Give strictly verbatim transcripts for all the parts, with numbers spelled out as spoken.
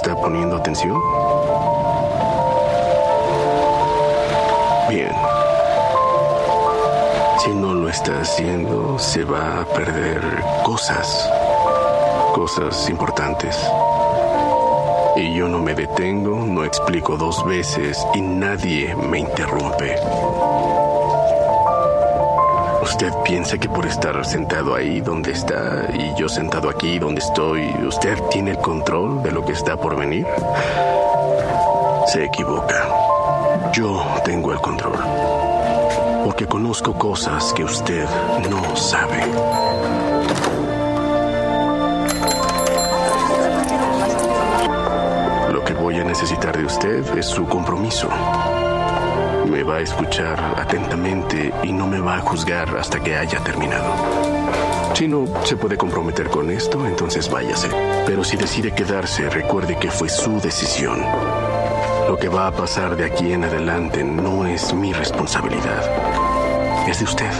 está poniendo atención? Bien. Si no lo está haciendo, se va a perder cosas. Cosas importantes. Y yo no me detengo, no explico dos veces y nadie me interrumpe. ¿Usted piensa que por estar sentado ahí donde está y yo sentado aquí donde estoy, usted tiene el control de lo que está por venir? Se equivoca. Yo tengo el control. Porque conozco cosas que usted no sabe. Lo que voy a necesitar de usted es su compromiso. Me va a escuchar atentamente y no me va a juzgar hasta que haya terminado. Si no se puede comprometer con esto, entonces váyase. Pero si decide quedarse, recuerde que fue su decisión. Lo que va a pasar de aquí en adelante no es mi responsabilidad. Es de usted.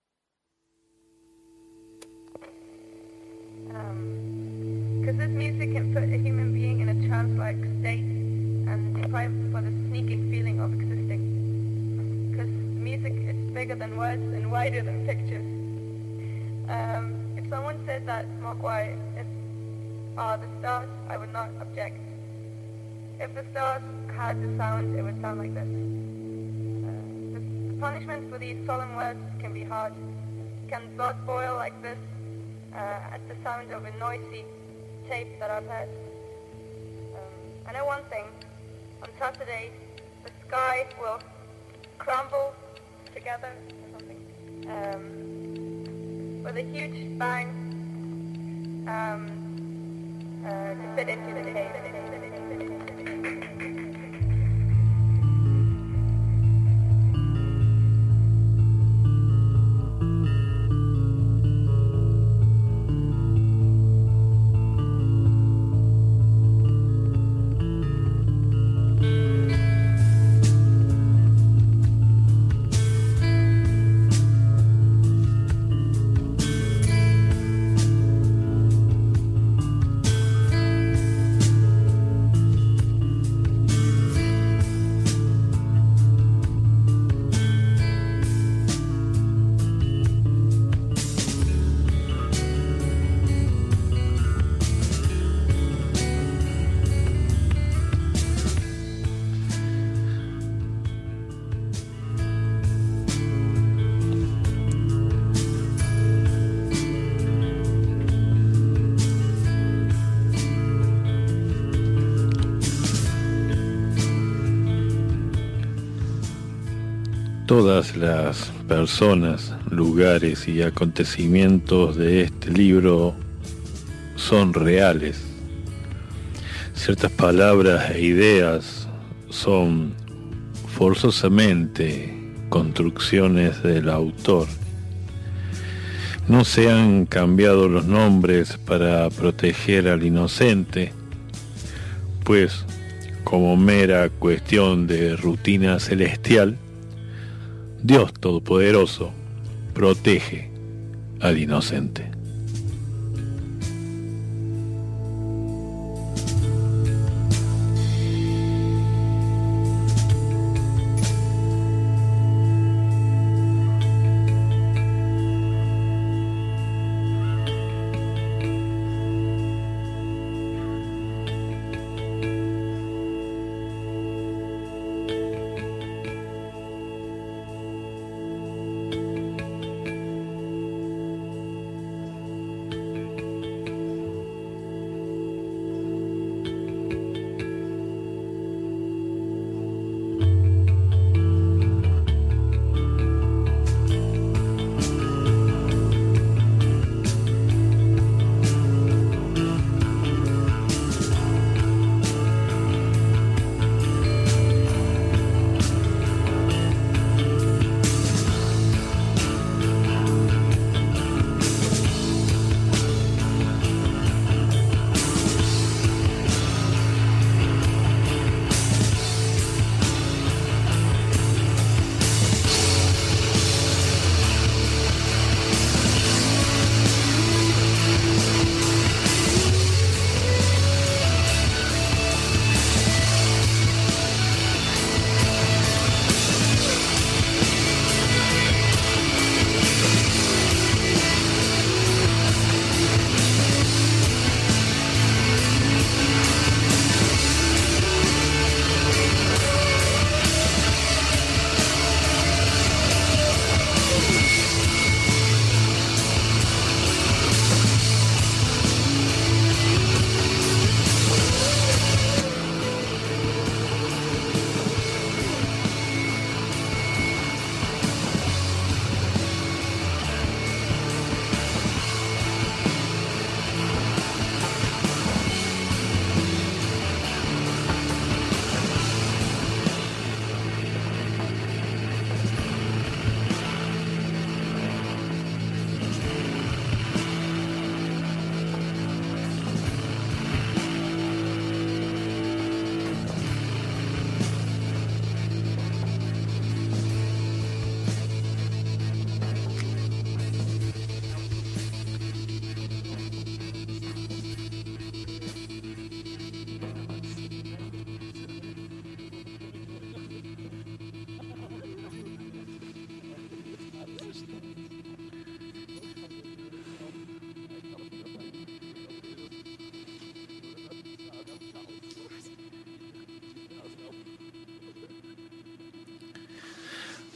Because this music can put a human being in a trance-like state and deprive them for the sneaking feeling of existing. Because music is bigger than words and wider than pictures. Um, if someone said that Mogwai is, are the stars, I would not object. If the stars had the sound, it would sound like this. Uh, the punishment for these solemn words can be hard. Can blood boil like this uh, at the sound of a noisy tape that I've heard? Um, I know one thing. On Saturday, the sky will crumble together or something um, with a huge bang um, uh, to fit into the tape. Todas las personas, lugares y acontecimientos de este libro son reales. Ciertas palabras e ideas son forzosamente construcciones del autor. No se han cambiado los nombres para proteger al inocente, pues como mera cuestión de rutina celestial, Dios Todopoderoso protege al inocente.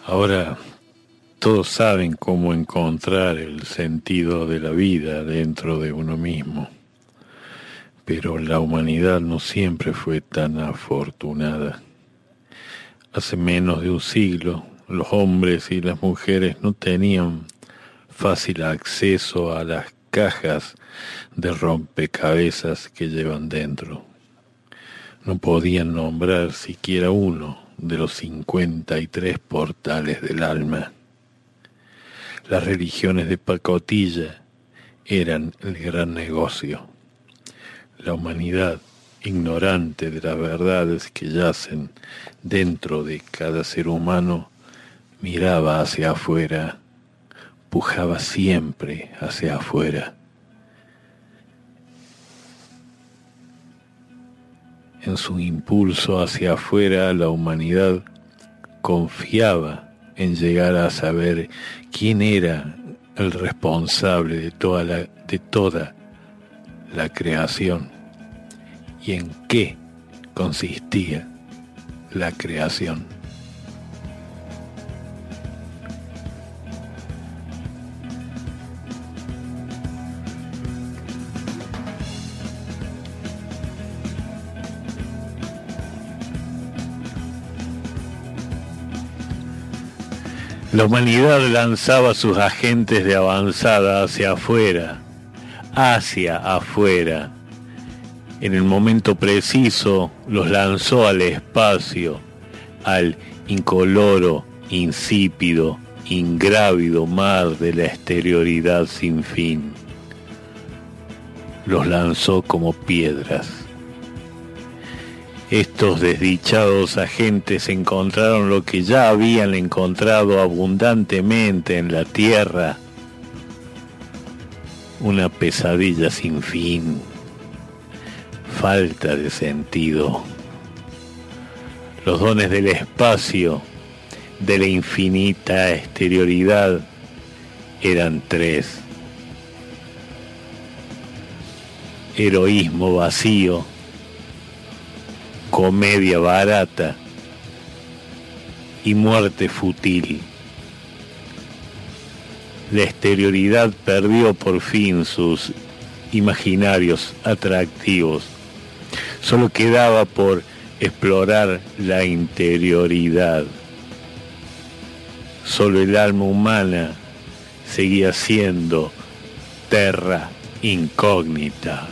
Ahora todos saben cómo encontrar el sentido de la vida dentro de uno mismo, pero la humanidad no siempre fue tan afortunada. Hace menos de un siglo, los hombres y las mujeres no tenían fácil acceso a las cajas de rompecabezas que llevan dentro. No podían nombrar siquiera uno de los cincuenta y tres portales del alma. Las religiones de pacotilla eran el gran negocio. La humanidad, ignorante de las verdades que yacen dentro de cada ser humano, miraba hacia afuera, pujaba siempre hacia afuera. En su impulso hacia afuera, la humanidad confiaba en llegar a saber quién era el responsable de toda la, de toda la creación y en qué consistía la creación. La humanidad lanzaba sus agentes de avanzada hacia afuera, hacia afuera. En el momento preciso los lanzó al espacio, al incoloro, insípido, ingrávido mar de la exterioridad sin fin. Los lanzó como piedras. Estos desdichados agentes encontraron lo que ya habían encontrado abundantemente en la tierra, una pesadilla sin fin, falta de sentido. Los dones del espacio, de la infinita exterioridad, eran tres: heroísmo vacío, comedia barata y muerte fútil. La exterioridad perdió por fin sus imaginarios atractivos. Solo quedaba por explorar la interioridad. Solo el alma humana seguía siendo terra incógnita.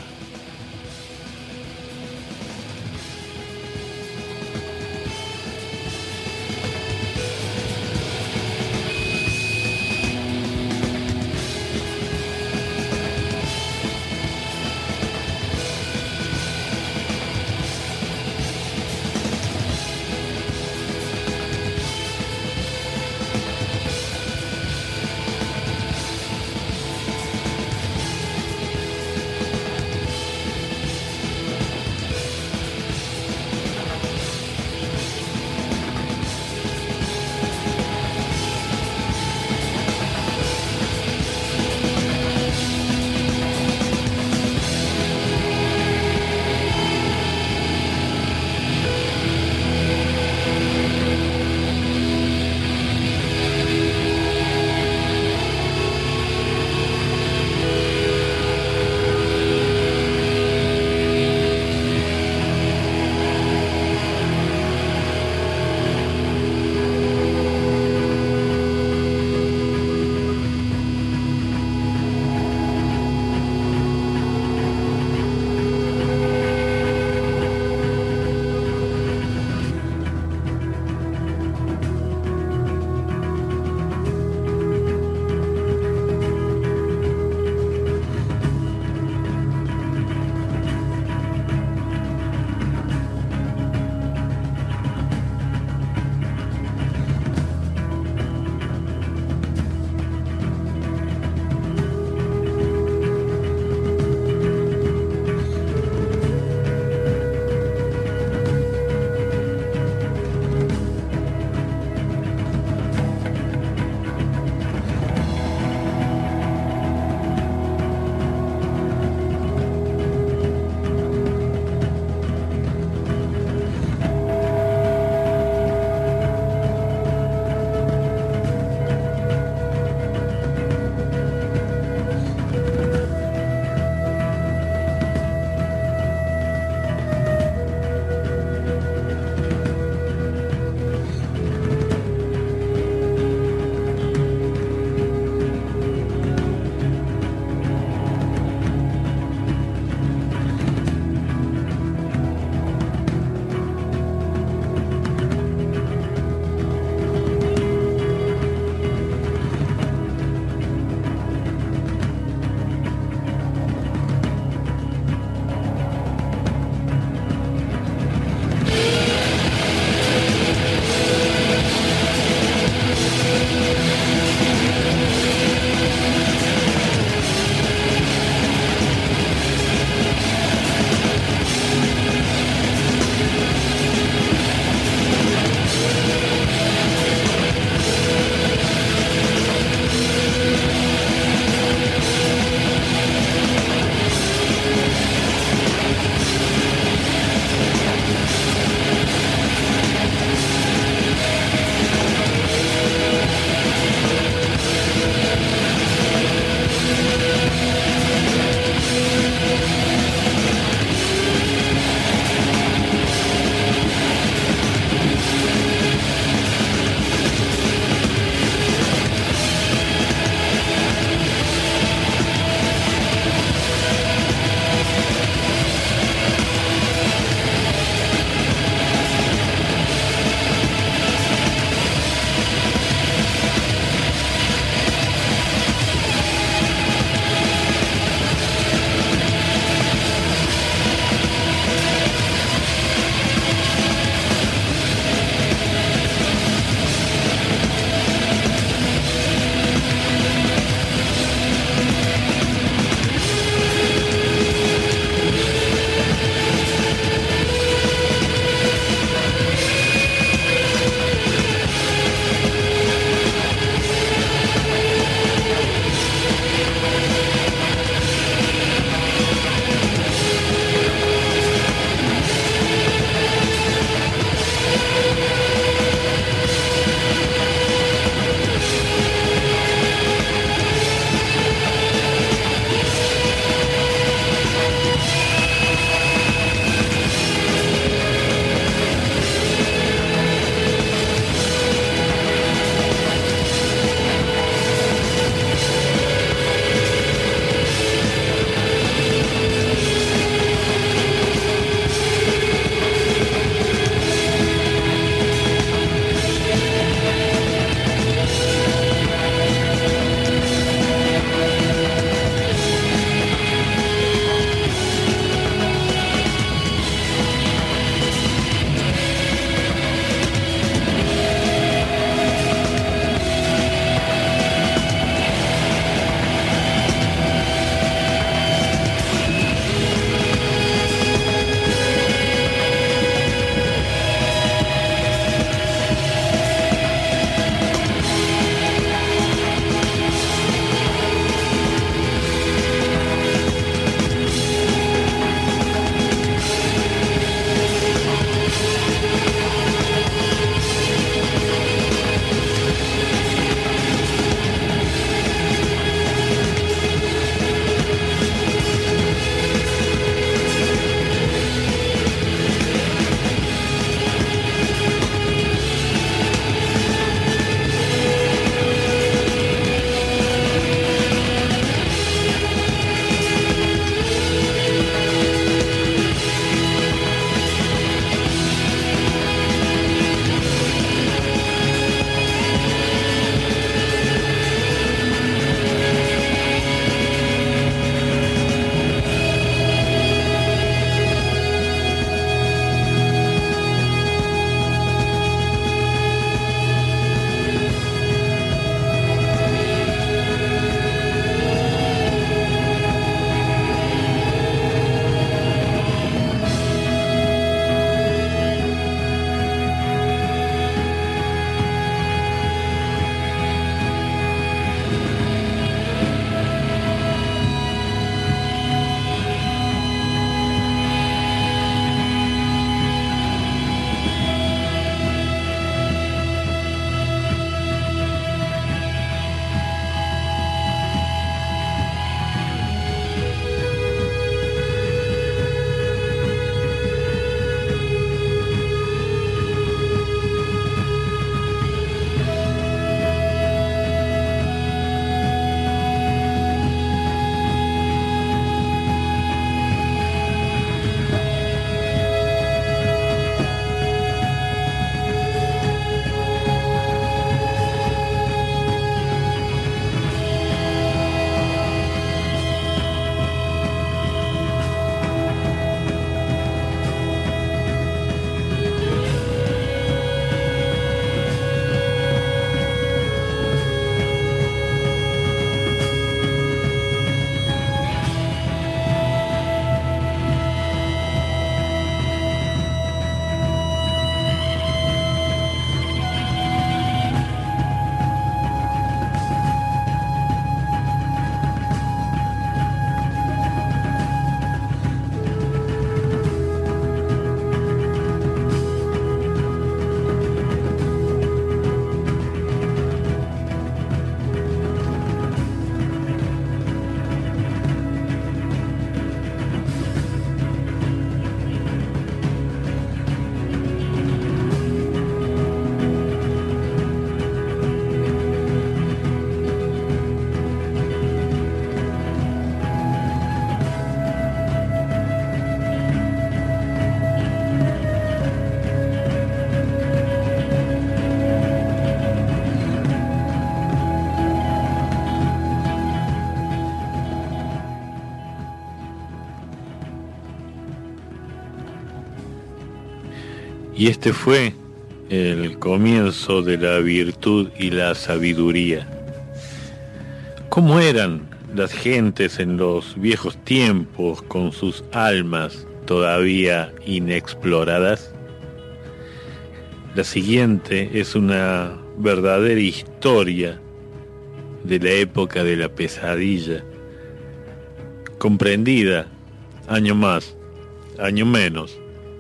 Y este fue el comienzo de la virtud y la sabiduría. ¿Cómo eran las gentes en los viejos tiempos con sus almas todavía inexploradas? La siguiente es una verdadera historia de la época de la pesadilla, comprendida año más, año menos,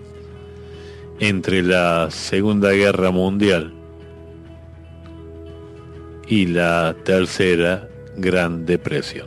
entre la Segunda Guerra Mundial y la Tercera Gran Depresión.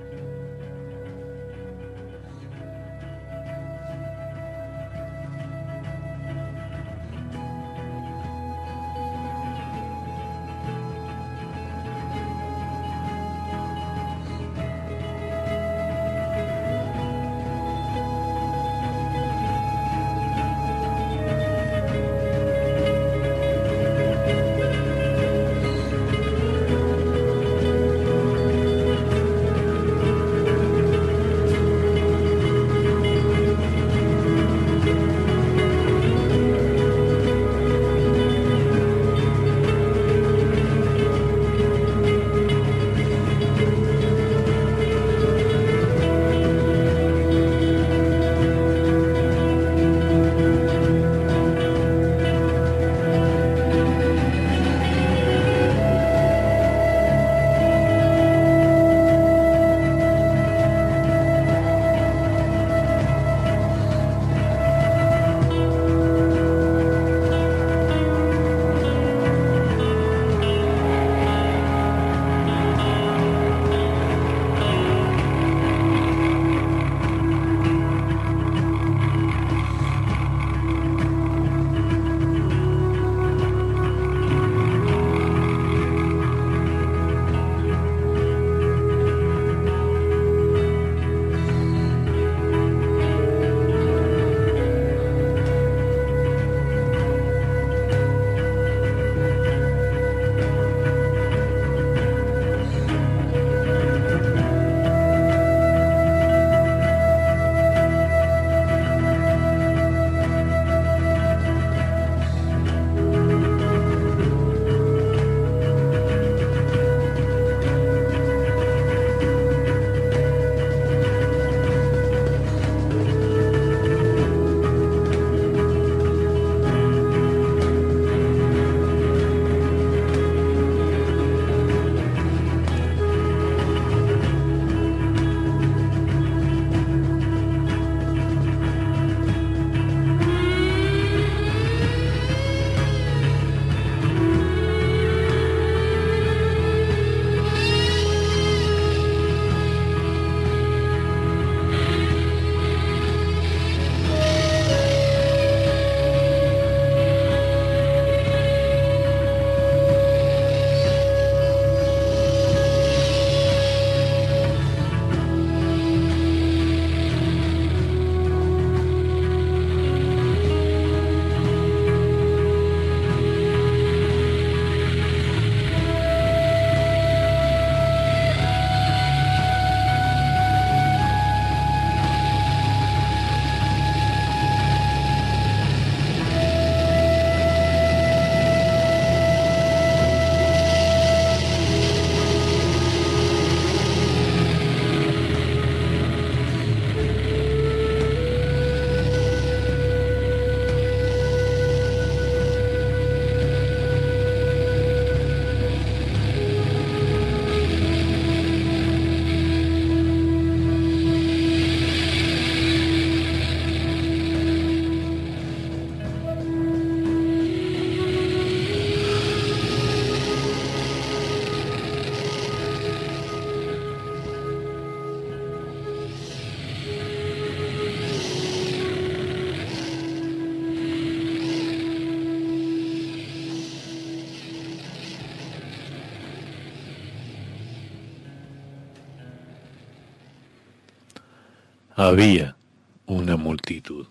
había una multitud.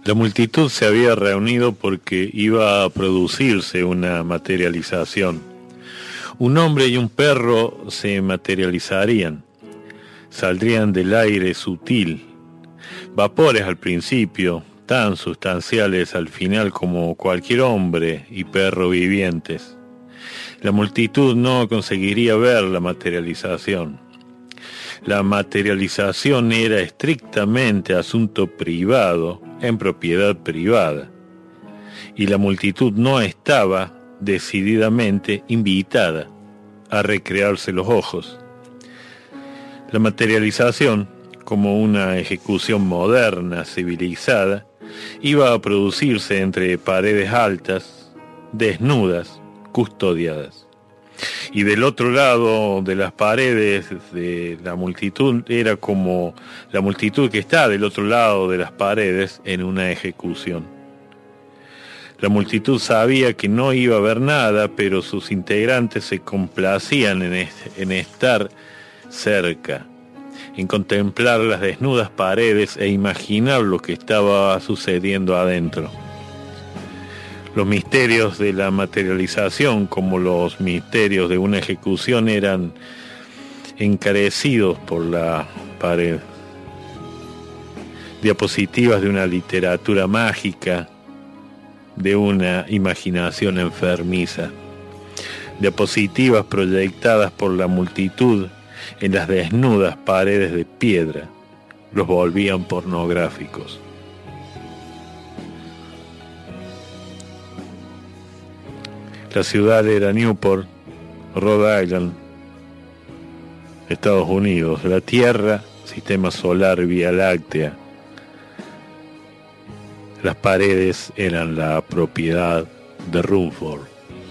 La multitud se había reunido porque iba a producirse una materialización. Un hombre y un perro se materializarían. Saldrían del aire sutil. Vapores al principio, tan sustanciales al final como cualquier hombre y perro vivientes. La multitud no conseguiría ver la materialización. La materialización era estrictamente asunto privado, en propiedad privada. Y la multitud no estaba decididamente invitada a recrearse los ojos. La materialización, como una ejecución moderna, civilizada, iba a producirse entre paredes altas, desnudas, custodiadas. Y del otro lado de las paredes de la multitud era como la multitud que está del otro lado de las paredes en una ejecución. La multitud sabía que no iba a ver nada, pero sus integrantes se complacían en, est- en estar cerca, en contemplar las desnudas paredes e imaginar lo que estaba sucediendo adentro. Los misterios de la materialización, como los misterios de una ejecución, eran encarecidos por la pared. Diapositivas de una literatura mágica, de una imaginación enfermiza. Diapositivas proyectadas por la multitud en las desnudas paredes de piedra los volvían pornográficos. La ciudad era Newport, Rhode Island, Estados Unidos. La Tierra, sistema solar, Vía Láctea. Las paredes eran la propiedad de Rumford.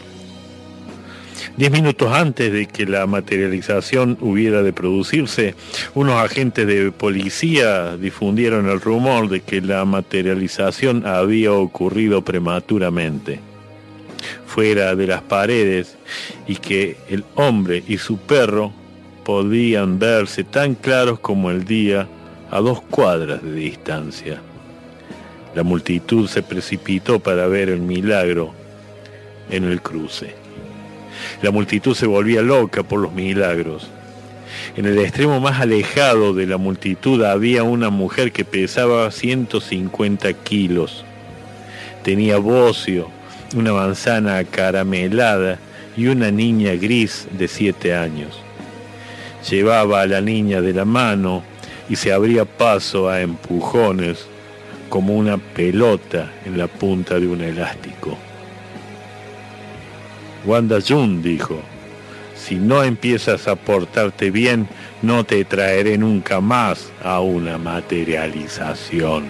Diez minutos antes de que la materialización hubiera de producirse, unos agentes de policía difundieron el rumor de que la materialización había ocurrido prematuramente, fuera de las paredes, y que el hombre y su perro podían verse tan claros como el día a dos cuadras de distancia. La multitud se precipitó para ver el milagro en el cruce. La multitud se volvía loca por los milagros. En el extremo más alejado de la multitud había una mujer que pesaba ciento cincuenta kilos. Tenía bocio, una manzana acaramelada y una niña gris de siete años. Llevaba a la niña de la mano y se abría paso a empujones como una pelota en la punta de un elástico. Wanda June dijo: si no empiezas a portarte bien, no te traeré nunca más a una materialización.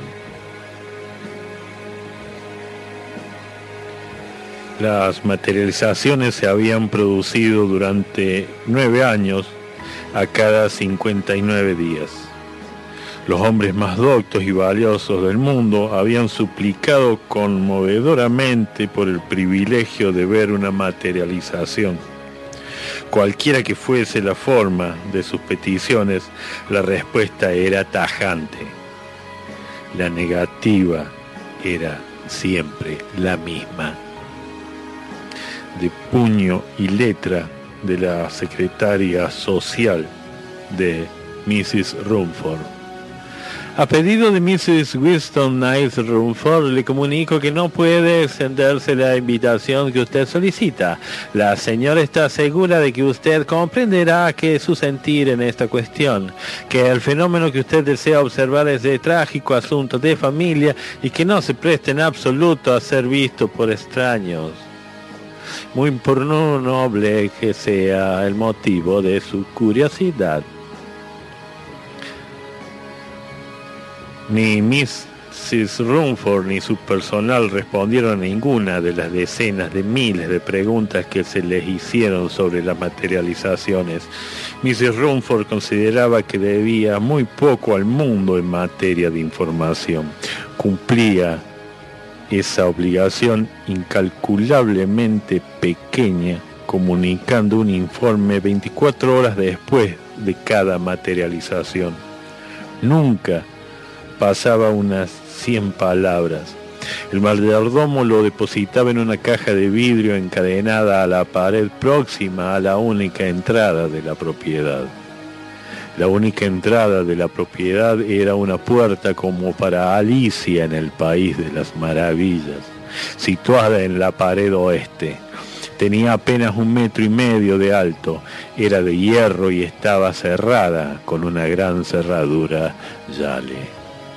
Las materializaciones se habían producido durante nueve años a cada cincuenta y nueve días. Los hombres más doctos y valiosos del mundo habían suplicado conmovedoramente por el privilegio de ver una materialización. Cualquiera que fuese la forma de sus peticiones, la respuesta era tajante. La negativa era siempre la misma. De puño y letra de la secretaria social de missus Rumford. A pedido de missus Winston Niles Rumford, le comunico que no puede extenderse la invitación que usted solicita. La señora está segura de que usted comprenderá que su sentir en esta cuestión, que el fenómeno que usted desea observar es de trágico asunto de familia y que no se presta en absoluto a ser visto por extraños. Muy por no noble que sea el motivo de su curiosidad. Ni missus Rumford ni su personal respondieron a ninguna de las decenas de miles de preguntas que se les hicieron sobre las materializaciones. missus Rumford consideraba que debía muy poco al mundo en materia de información. Cumplía esa obligación incalculablemente pequeña, comunicando un informe veinticuatro horas después de cada materialización. Nunca pasaba unas cien palabras. El mayordomo lo depositaba en una caja de vidrio encadenada a la pared próxima a la única entrada de la propiedad. La única entrada de la propiedad era una puerta como para Alicia en el País de las Maravillas, situada en la pared oeste. Tenía apenas un metro y medio de alto, era de hierro y estaba cerrada con una gran cerradura Yale.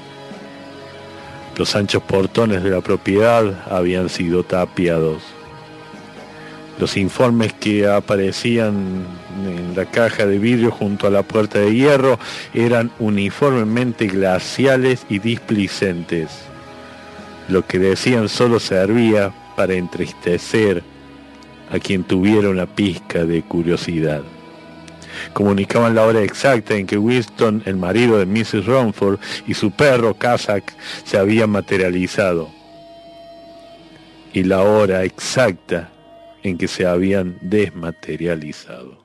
Los anchos portones de la propiedad habían sido tapiados. Los informes que aparecían en la caja de vidrio junto a la puerta de hierro eran uniformemente glaciales y displicentes. Lo que decían solo servía para entristecer a quien tuviera una pizca de curiosidad. Comunicaban la hora exacta en que Winston, el marido de missus Rumford, y su perro Kazak se habían materializado, y la hora exacta en que se habían desmaterializado.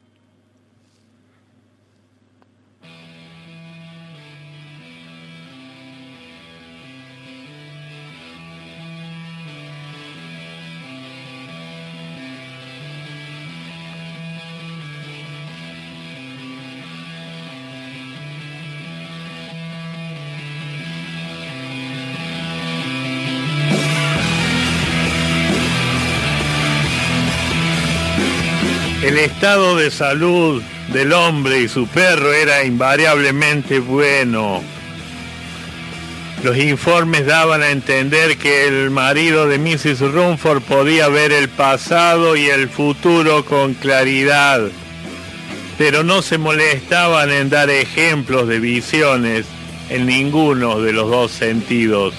El estado de salud del hombre y su perro era invariablemente bueno. Los informes daban a entender que el marido de missus Rumford podía ver el pasado y el futuro con claridad, pero no se molestaban en dar ejemplos de visiones en ninguno de los dos sentidos.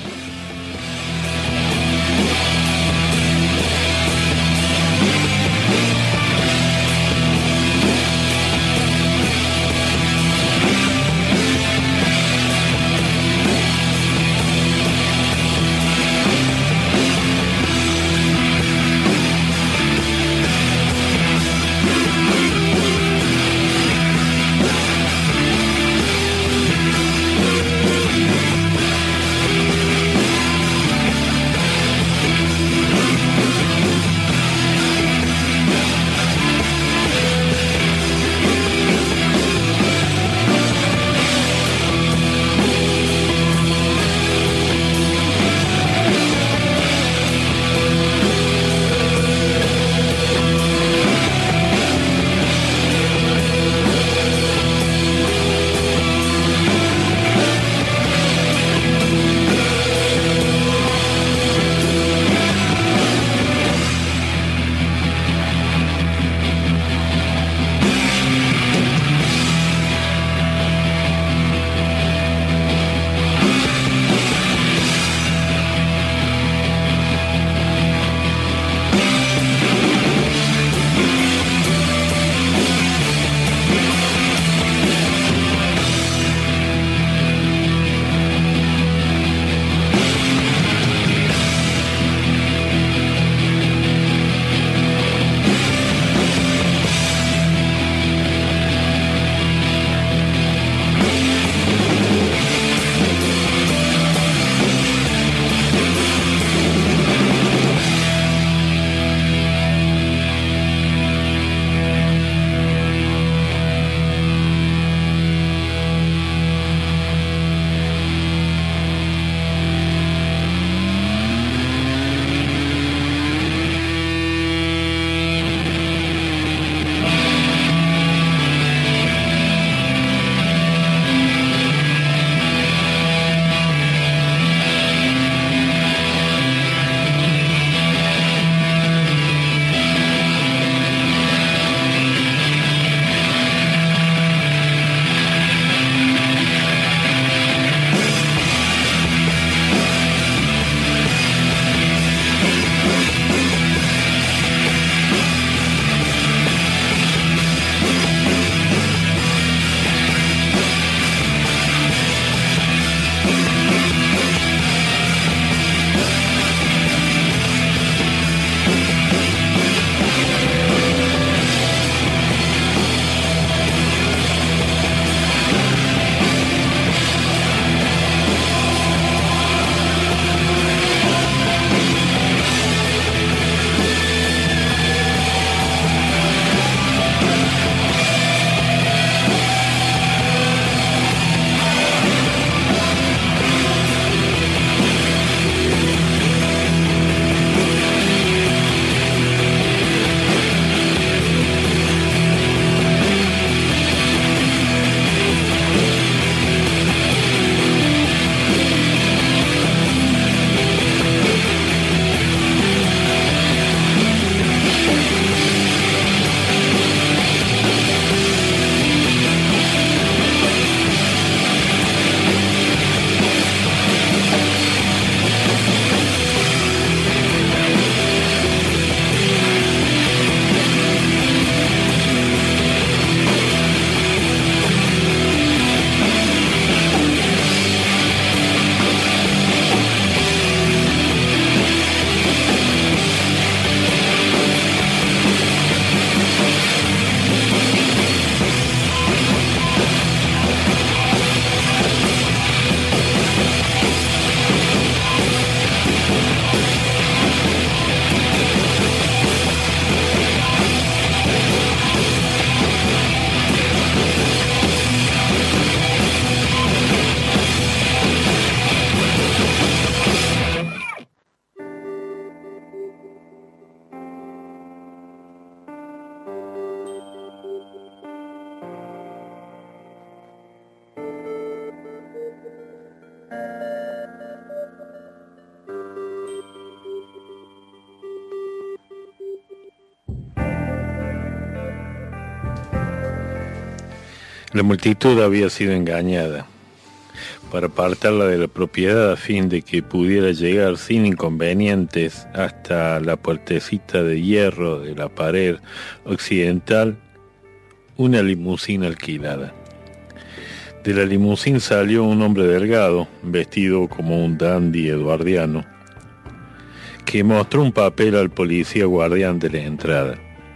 La multitud había sido engañada para apartarla de la propiedad a fin de que pudiera llegar sin inconvenientes hasta la puertecita de hierro de la pared occidental una limusina alquilada. De la limusina salió un hombre delgado, vestido como un dandy eduardiano, que mostró un papel al policía guardián de la entrada.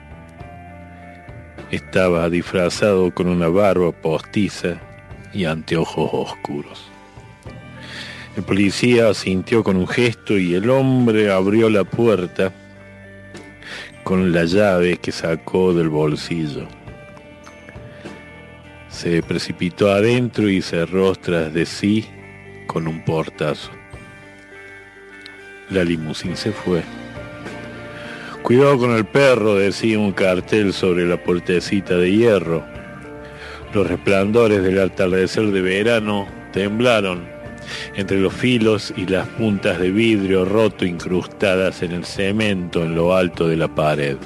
Estaba disfrazado con una barba postiza y anteojos oscuros. El policía asintió con un gesto y el hombre abrió la puerta con la llave que sacó del bolsillo. Se precipitó adentro y cerró tras de sí con un portazo. La limusina se fue. Cuidado con el perro, decía un cartel sobre la puertecita de hierro. Los resplandores del atardecer de verano temblaron entre los filos y las puntas de vidrio roto incrustadas en el cemento en lo alto de la pared.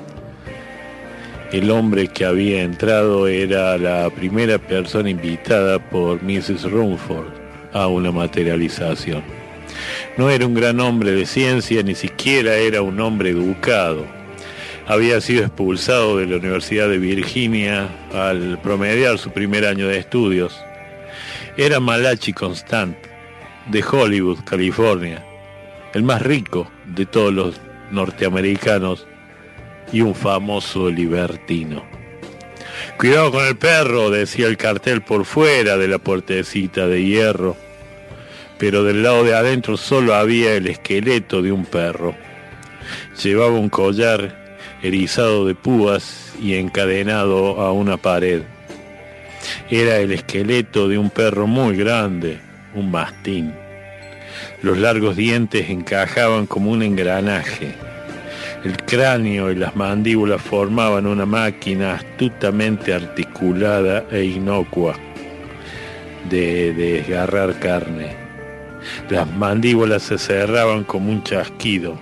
El hombre que había entrado era la primera persona invitada por missus Rumford a una materialización. No era un gran hombre de ciencia, ni siquiera era un hombre educado. Había sido expulsado de la Universidad de Virginia al promediar su primer año de estudios. Era Malachi Constant, de Hollywood, California, el más rico de todos los norteamericanos y un famoso libertino. Cuidado con el perro, decía el cartel por fuera de la puertecita de hierro, pero del lado de adentro solo había el esqueleto de un perro. Llevaba un collar erizado de púas y encadenado a una pared. Era el esqueleto de un perro muy grande, un mastín. Los largos dientes encajaban como un engranaje. El cráneo y las mandíbulas formaban una máquina astutamente articulada e inocua de desgarrar carne. Las mandíbulas se cerraban como un chasquido.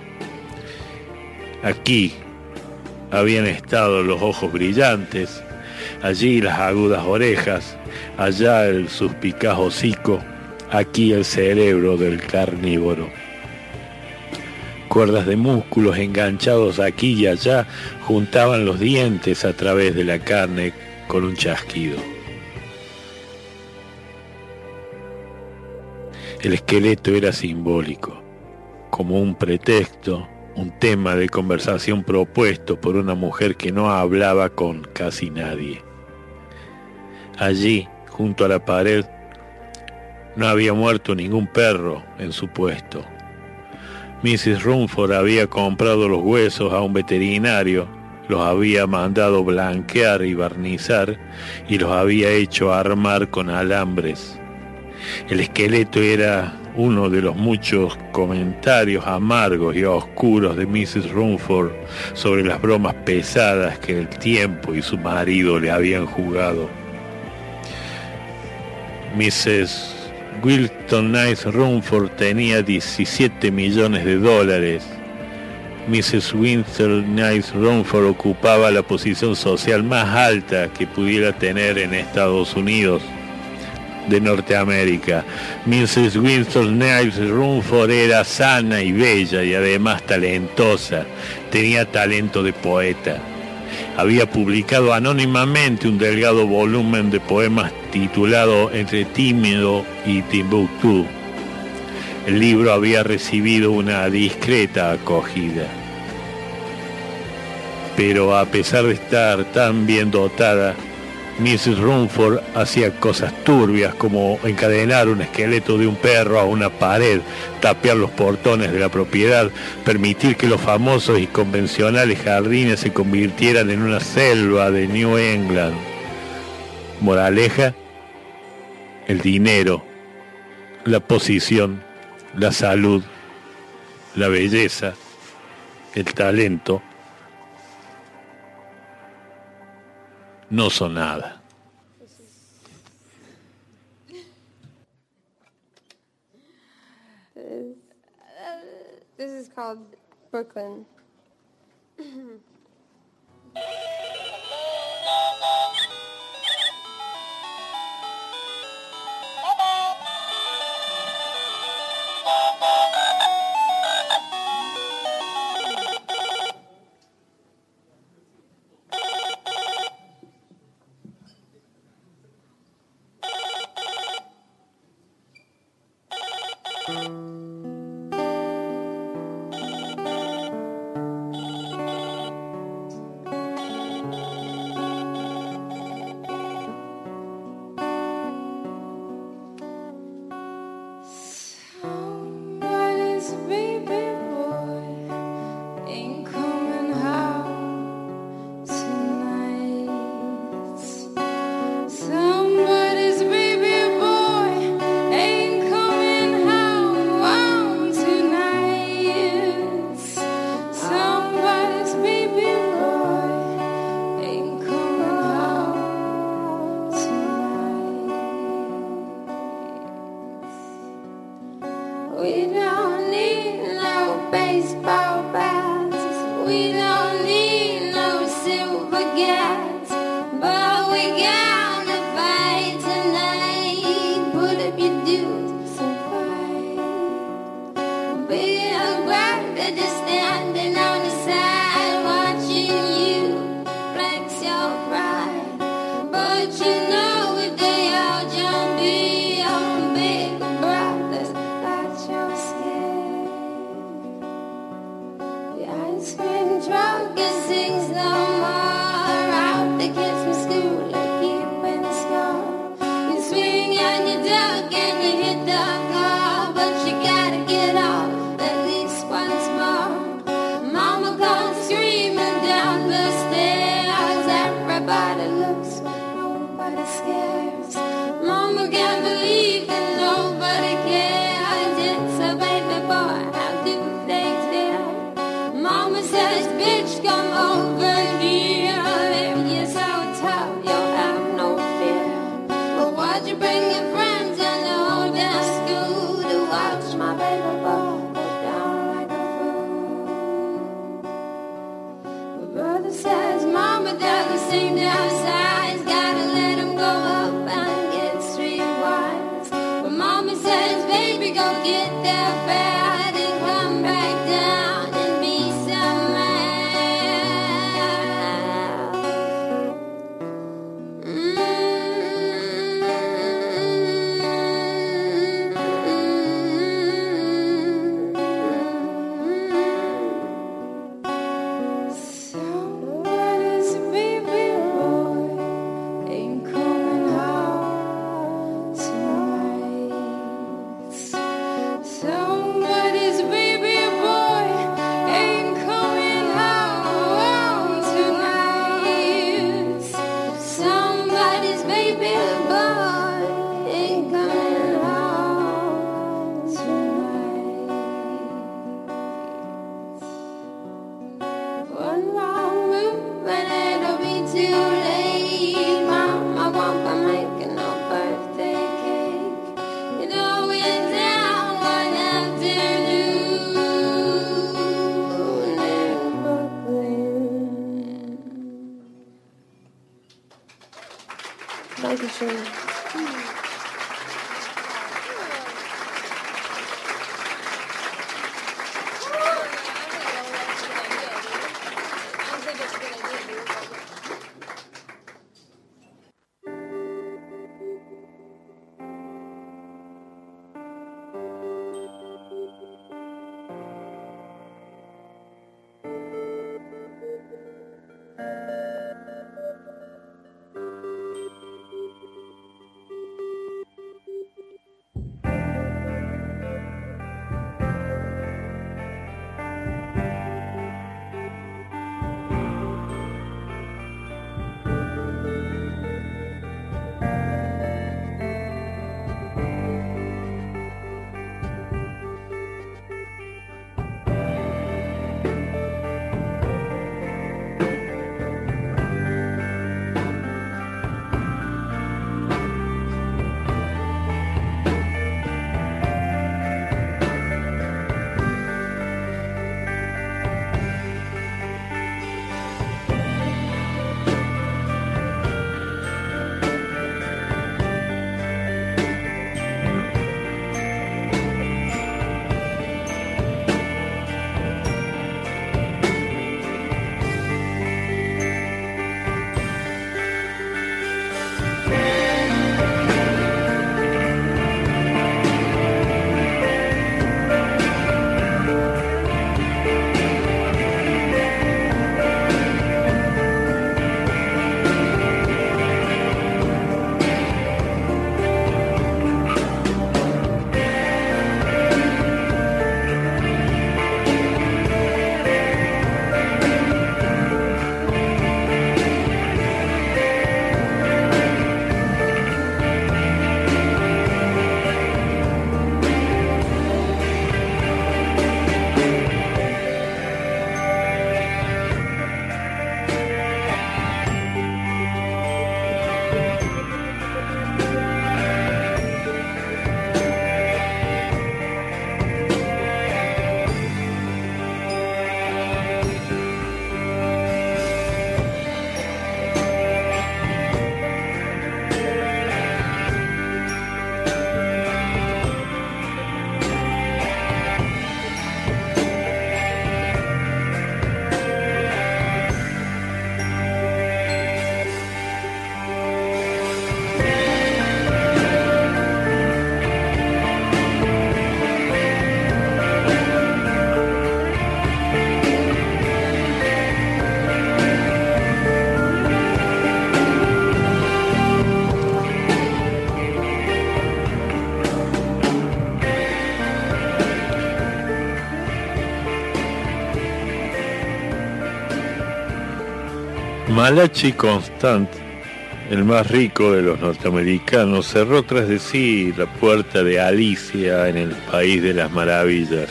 Aquí habían estado los ojos brillantes, allí las agudas orejas, allá el suspicaz hocico, aquí el cerebro del carnívoro. Cuerdas de músculos enganchados aquí y allá juntaban los dientes a través de la carne con un chasquido. El esqueleto era simbólico, como un pretexto, un tema de conversación propuesto por una mujer que no hablaba con casi nadie. Allí, junto a la pared, no había muerto ningún perro en su puesto. missus Rumford había comprado los huesos a un veterinario, los había mandado blanquear y barnizar y los había hecho armar con alambres. El esqueleto era uno de los muchos comentarios amargos y oscuros de missus Rumford sobre las bromas pesadas que el tiempo y su marido le habían jugado. missus Wilton Nice Rumford tenía diecisiete millones de dólares. missus Wilton Nice Rumford ocupaba la posición social más alta que pudiera tener en Estados Unidos de Norteamérica. missus Winston Nice Rumford era sana y bella y además talentosa. Tenía talento de poeta. Había publicado anónimamente un delgado volumen de poemas titulado Entre tímido y Timbuktu. El libro había recibido una discreta acogida. Pero a pesar de estar tan bien dotada, missus Rumford hacía cosas turbias como encadenar un esqueleto de un perro a una pared, tapiar los portones de la propiedad, permitir que los famosos y convencionales jardines se convirtieran en una selva de New England. Moraleja: el dinero, la posición, la salud, la belleza, el talento no son nada. This is called Brooklyn. Malachi Constant, el más rico de los norteamericanos, cerró tras de sí la puerta de Alicia en el País de las Maravillas.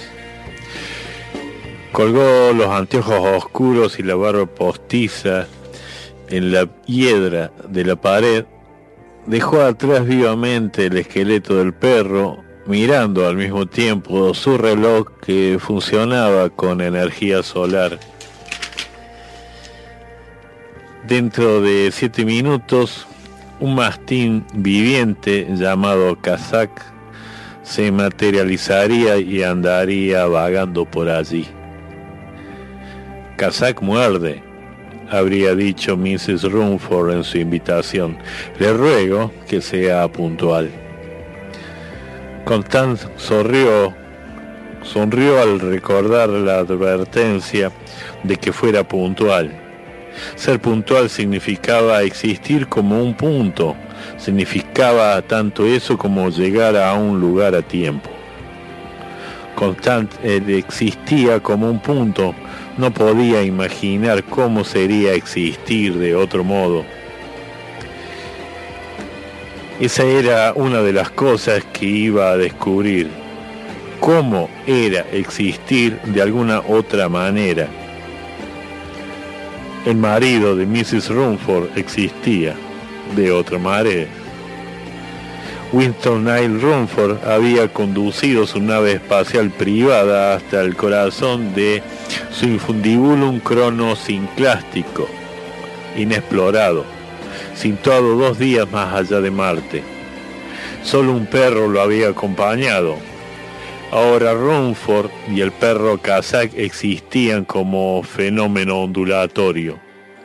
Colgó los anteojos oscuros y la barba postiza en la hiedra de la pared, dejó atrás vivamente el esqueleto del perro, mirando al mismo tiempo su reloj que funcionaba con energía solar. Dentro de siete minutos, un mastín viviente llamado Kazak se materializaría y andaría vagando por allí. Kazak muerde, habría dicho missus Rumford en su invitación. Le ruego que sea puntual. Constance sonrió, sonrió al recordar la advertencia de que fuera puntual. Ser puntual significaba existir como un punto, significaba tanto eso como llegar a un lugar a tiempo. Constance existía como un punto, no podía imaginar cómo sería existir de otro modo. Esa era una de las cosas que iba a descubrir, cómo era existir de alguna otra manera. El marido de missus Rumford existía de otra manera. Winston Niles Rumford había conducido su nave espacial privada hasta el corazón de su infundibulum cronosinclástico, inexplorado, situado dos días más allá de Marte. Solo un perro lo había acompañado. Ahora Rumford y el perro Kazak existían como fenómeno ondulatorio,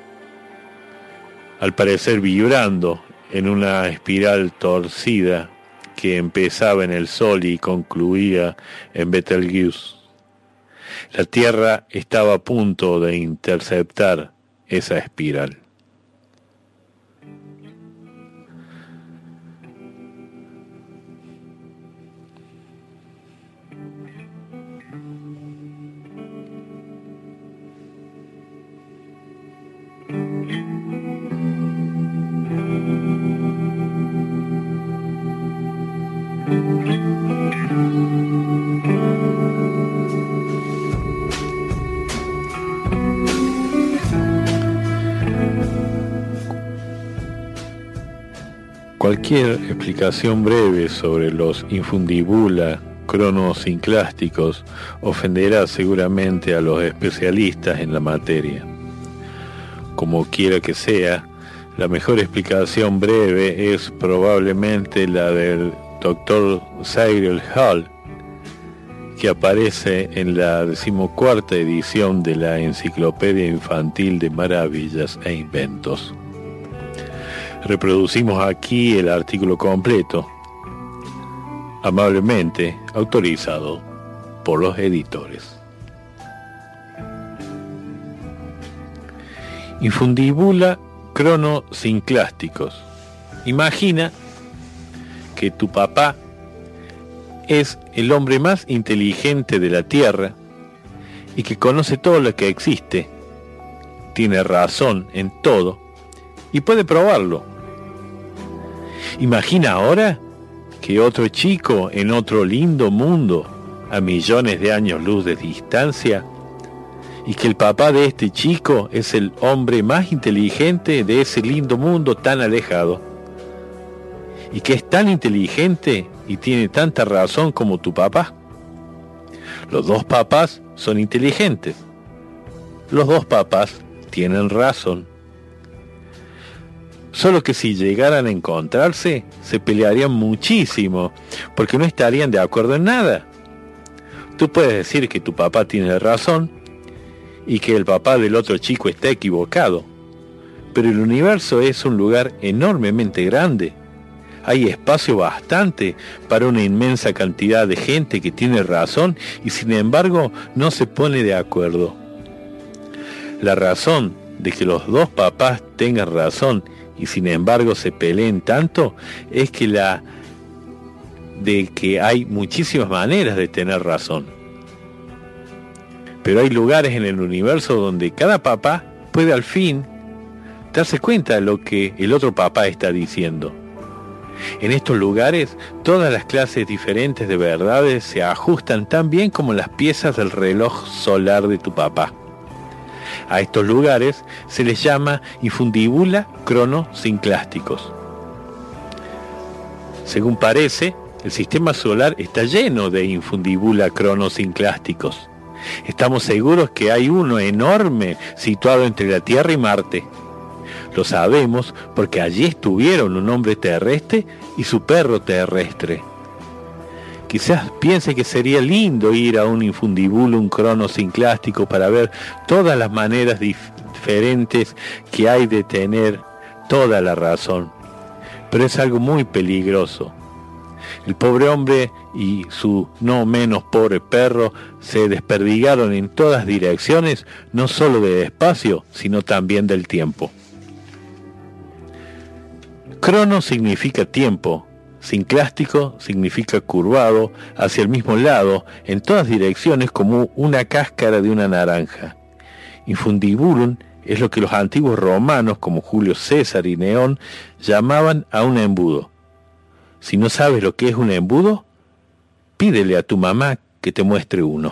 al parecer vibrando en una espiral torcida que empezaba en el Sol y concluía en Betelgeuse. La Tierra estaba a punto de interceptar esa espiral. Cualquier explicación breve sobre los infundibula cronosinclásticos ofenderá seguramente a los especialistas en la materia. Como quiera que sea, la mejor explicación breve es probablemente la del doctor Cyril Hall, que aparece en la decimocuarta edición de la Enciclopedia Infantil de Maravillas e Inventos. Reproducimos aquí el artículo completo, amablemente autorizado por los editores. Infundibula cronosinclásticos. Imagina que tu papá es el hombre más inteligente de la Tierra y que conoce todo lo que existe, tiene razón en todo y puede probarlo. Imagina ahora que otro chico en otro lindo mundo, a millones de años luz de distancia, y que el papá de este chico es el hombre más inteligente de ese lindo mundo tan alejado, y que es tan inteligente y tiene tanta razón como tu papá. Los dos papás son inteligentes. Los dos papás tienen razón. Solo que si llegaran a encontrarse, se pelearían muchísimo, porque no estarían de acuerdo en nada. Tú puedes decir que tu papá tiene razón y que el papá del otro chico está equivocado, pero el universo es un lugar enormemente grande. Hay espacio bastante para una inmensa cantidad de gente que tiene razón y sin embargo no se pone de acuerdo. La razón de que los dos papás tengan razón y sin embargo se peleen tanto es que la de que hay muchísimas maneras de tener razón. Pero hay lugares en el universo donde cada papá puede al fin darse cuenta de lo que el otro papá está diciendo. En estos lugares, todas las clases diferentes de verdades se ajustan tan bien como las piezas del reloj solar de tu papá. A estos lugares se les llama infundibula cronosinclásticos. Según parece, el sistema solar está lleno de infundibula cronosinclásticos. Estamos seguros que hay uno enorme situado entre la Tierra y Marte. Lo sabemos porque allí estuvieron un hombre terrestre y su perro terrestre. Quizás piense que sería lindo ir a un infundibulum cronosinclástico para ver todas las maneras dif- diferentes que hay de tener toda la razón. Pero es algo muy peligroso. El pobre hombre y su no menos pobre perro se desperdigaron en todas direcciones, no solo del espacio, sino también del tiempo. Crono significa tiempo, sinclástico significa curvado, hacia el mismo lado, en todas direcciones como una cáscara de una naranja. Infundibulum es lo que los antiguos romanos, como Julio César y Neón, llamaban a un embudo. Si no sabes lo que es un embudo, pídele a tu mamá que te muestre uno.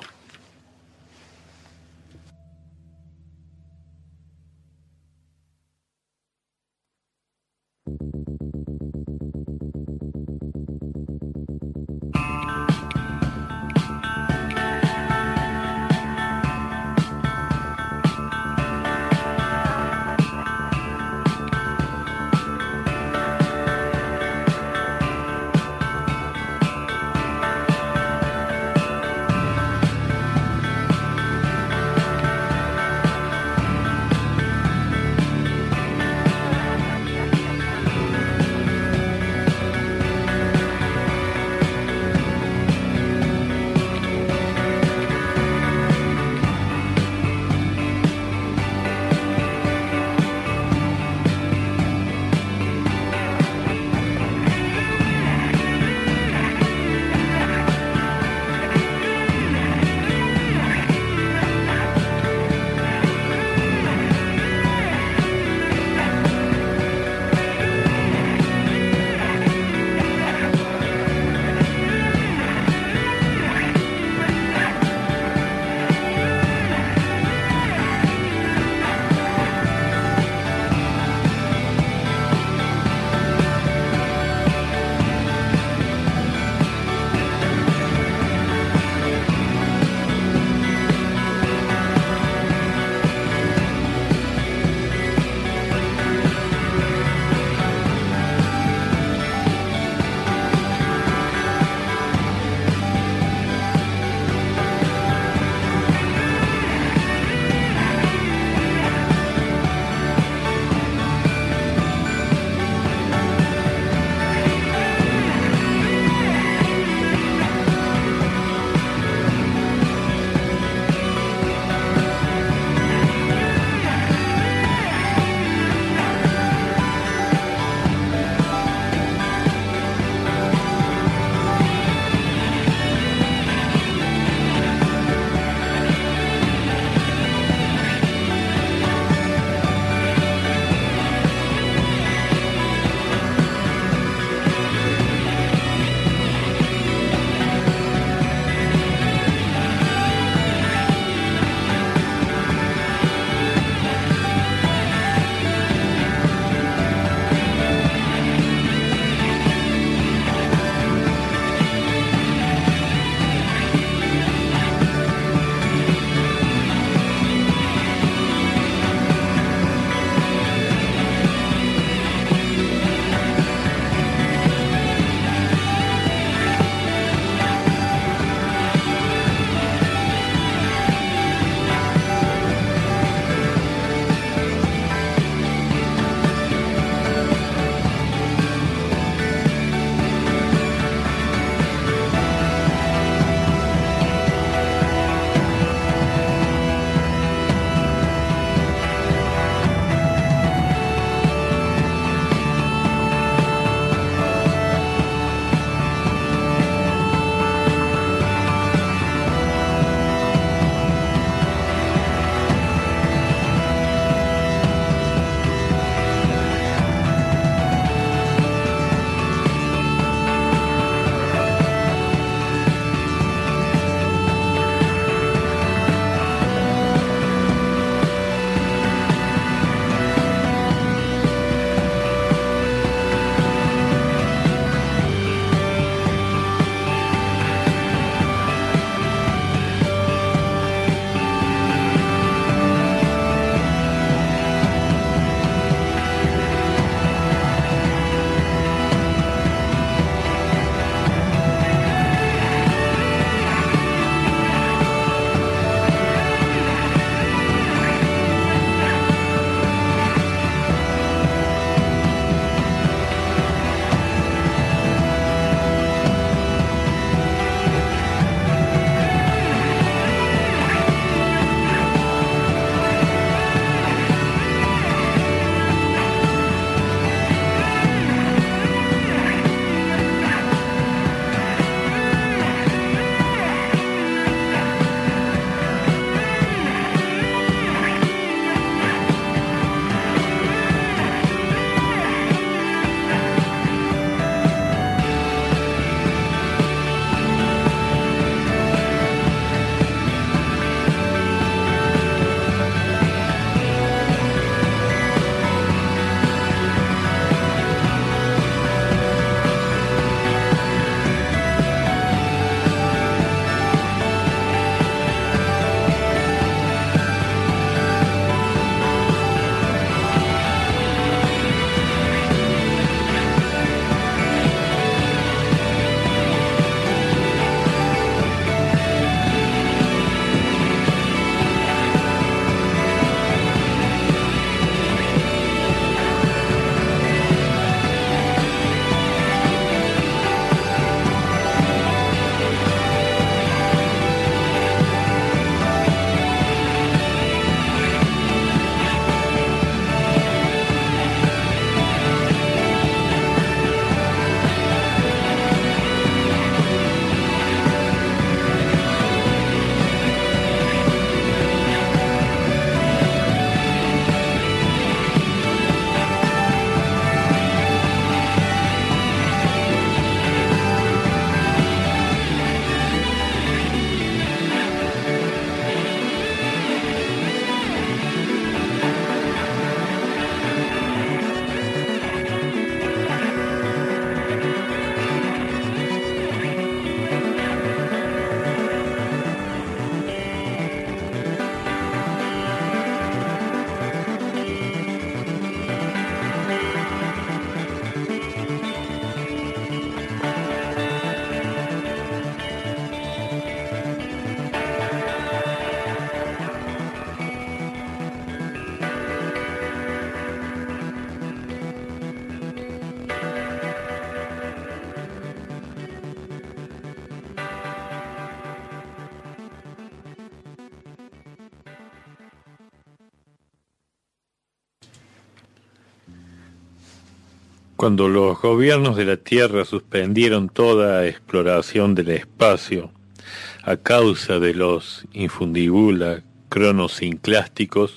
Cuando los gobiernos de la Tierra suspendieron toda exploración del espacio a causa de los infundibula cronosinclásticos,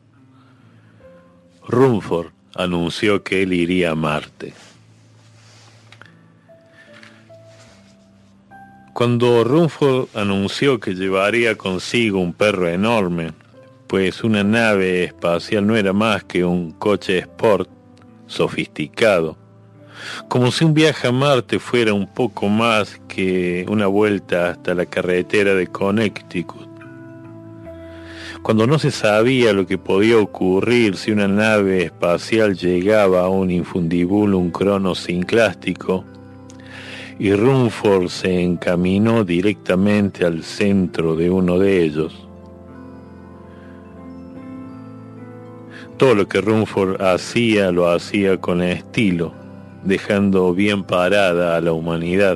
Rumford anunció que él iría a Marte. Cuando Rumford anunció que llevaría consigo un perro enorme, pues una nave espacial no era más que un coche sport sofisticado, como si un viaje a Marte fuera un poco más que una vuelta hasta la carretera de Connecticut. Cuando no se sabía lo que podía ocurrir si una nave espacial llegaba a un infundibulum cronosinclástico, y Rumford se encaminó directamente al centro de uno de ellos. Todo lo que Rumford hacía lo hacía con estilo, dejando bien parada a la humanidad.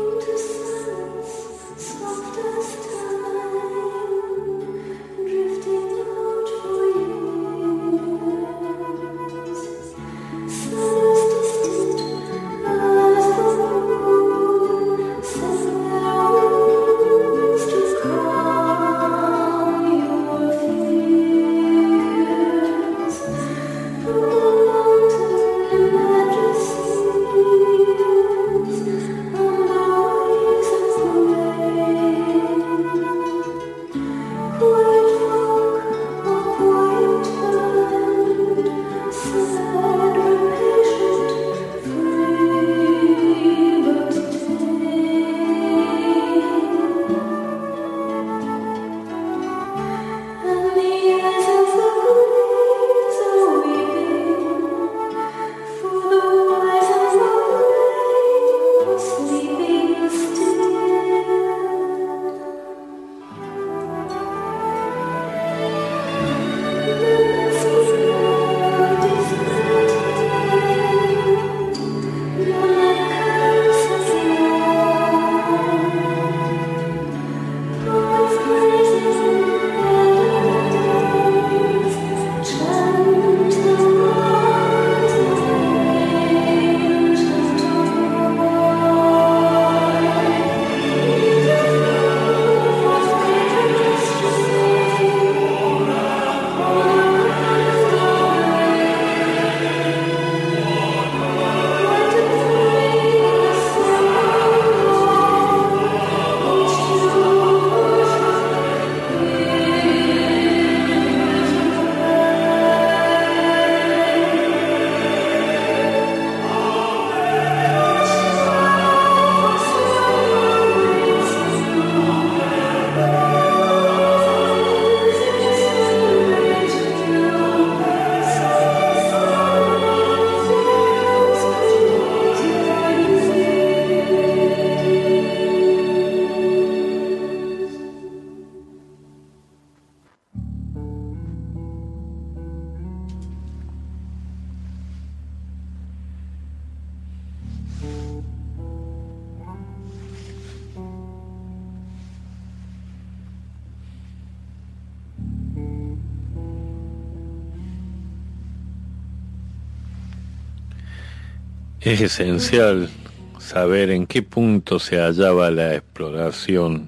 Es esencial saber en qué punto se hallaba la exploración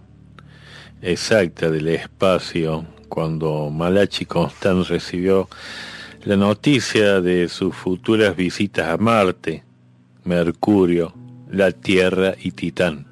exacta del espacio cuando Malachi Constant recibió la noticia de sus futuras visitas a Marte, Mercurio, la Tierra y Titán.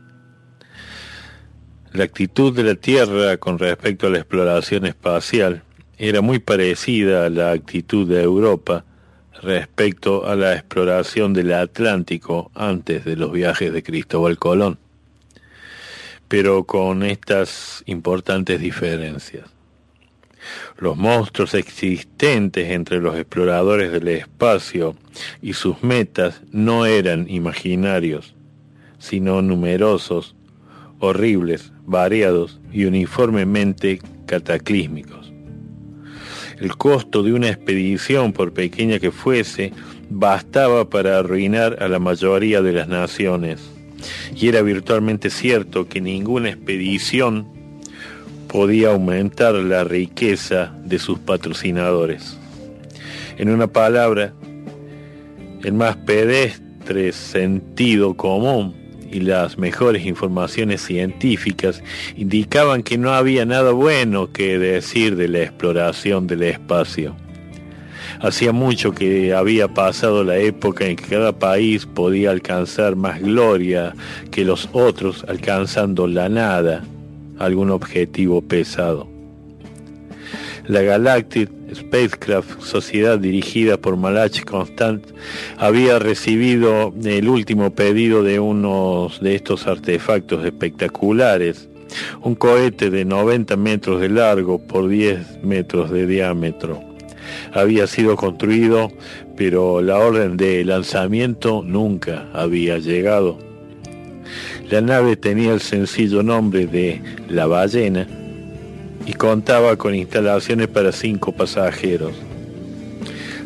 La actitud de la Tierra con respecto a la exploración espacial era muy parecida a la actitud de Europa respecto a la exploración del Atlántico antes de los viajes de Cristóbal Colón, pero con estas importantes diferencias. Los monstruos existentes entre los exploradores del espacio y sus metas no eran imaginarios, sino numerosos, horribles, variados y uniformemente cataclísmicos. El costo de una expedición, por pequeña que fuese, bastaba para arruinar a la mayoría de las naciones, y era virtualmente cierto que ninguna expedición podía aumentar la riqueza de sus patrocinadores. En una palabra, el más pedestre sentido común y las mejores informaciones científicas indicaban que no había nada bueno que decir de la exploración del espacio. Hacía mucho que había pasado la época en que cada país podía alcanzar más gloria que los otros, alcanzando la nada, algún objetivo pesado. La Galactic Spacecraft, sociedad dirigida por Malachi Constant, había recibido el último pedido de unos de estos artefactos espectaculares, un cohete de noventa metros de largo por diez metros de diámetro. Había sido construido, pero la orden de lanzamiento nunca había llegado. La nave tenía el sencillo nombre de La Ballena y contaba con instalaciones para cinco pasajeros.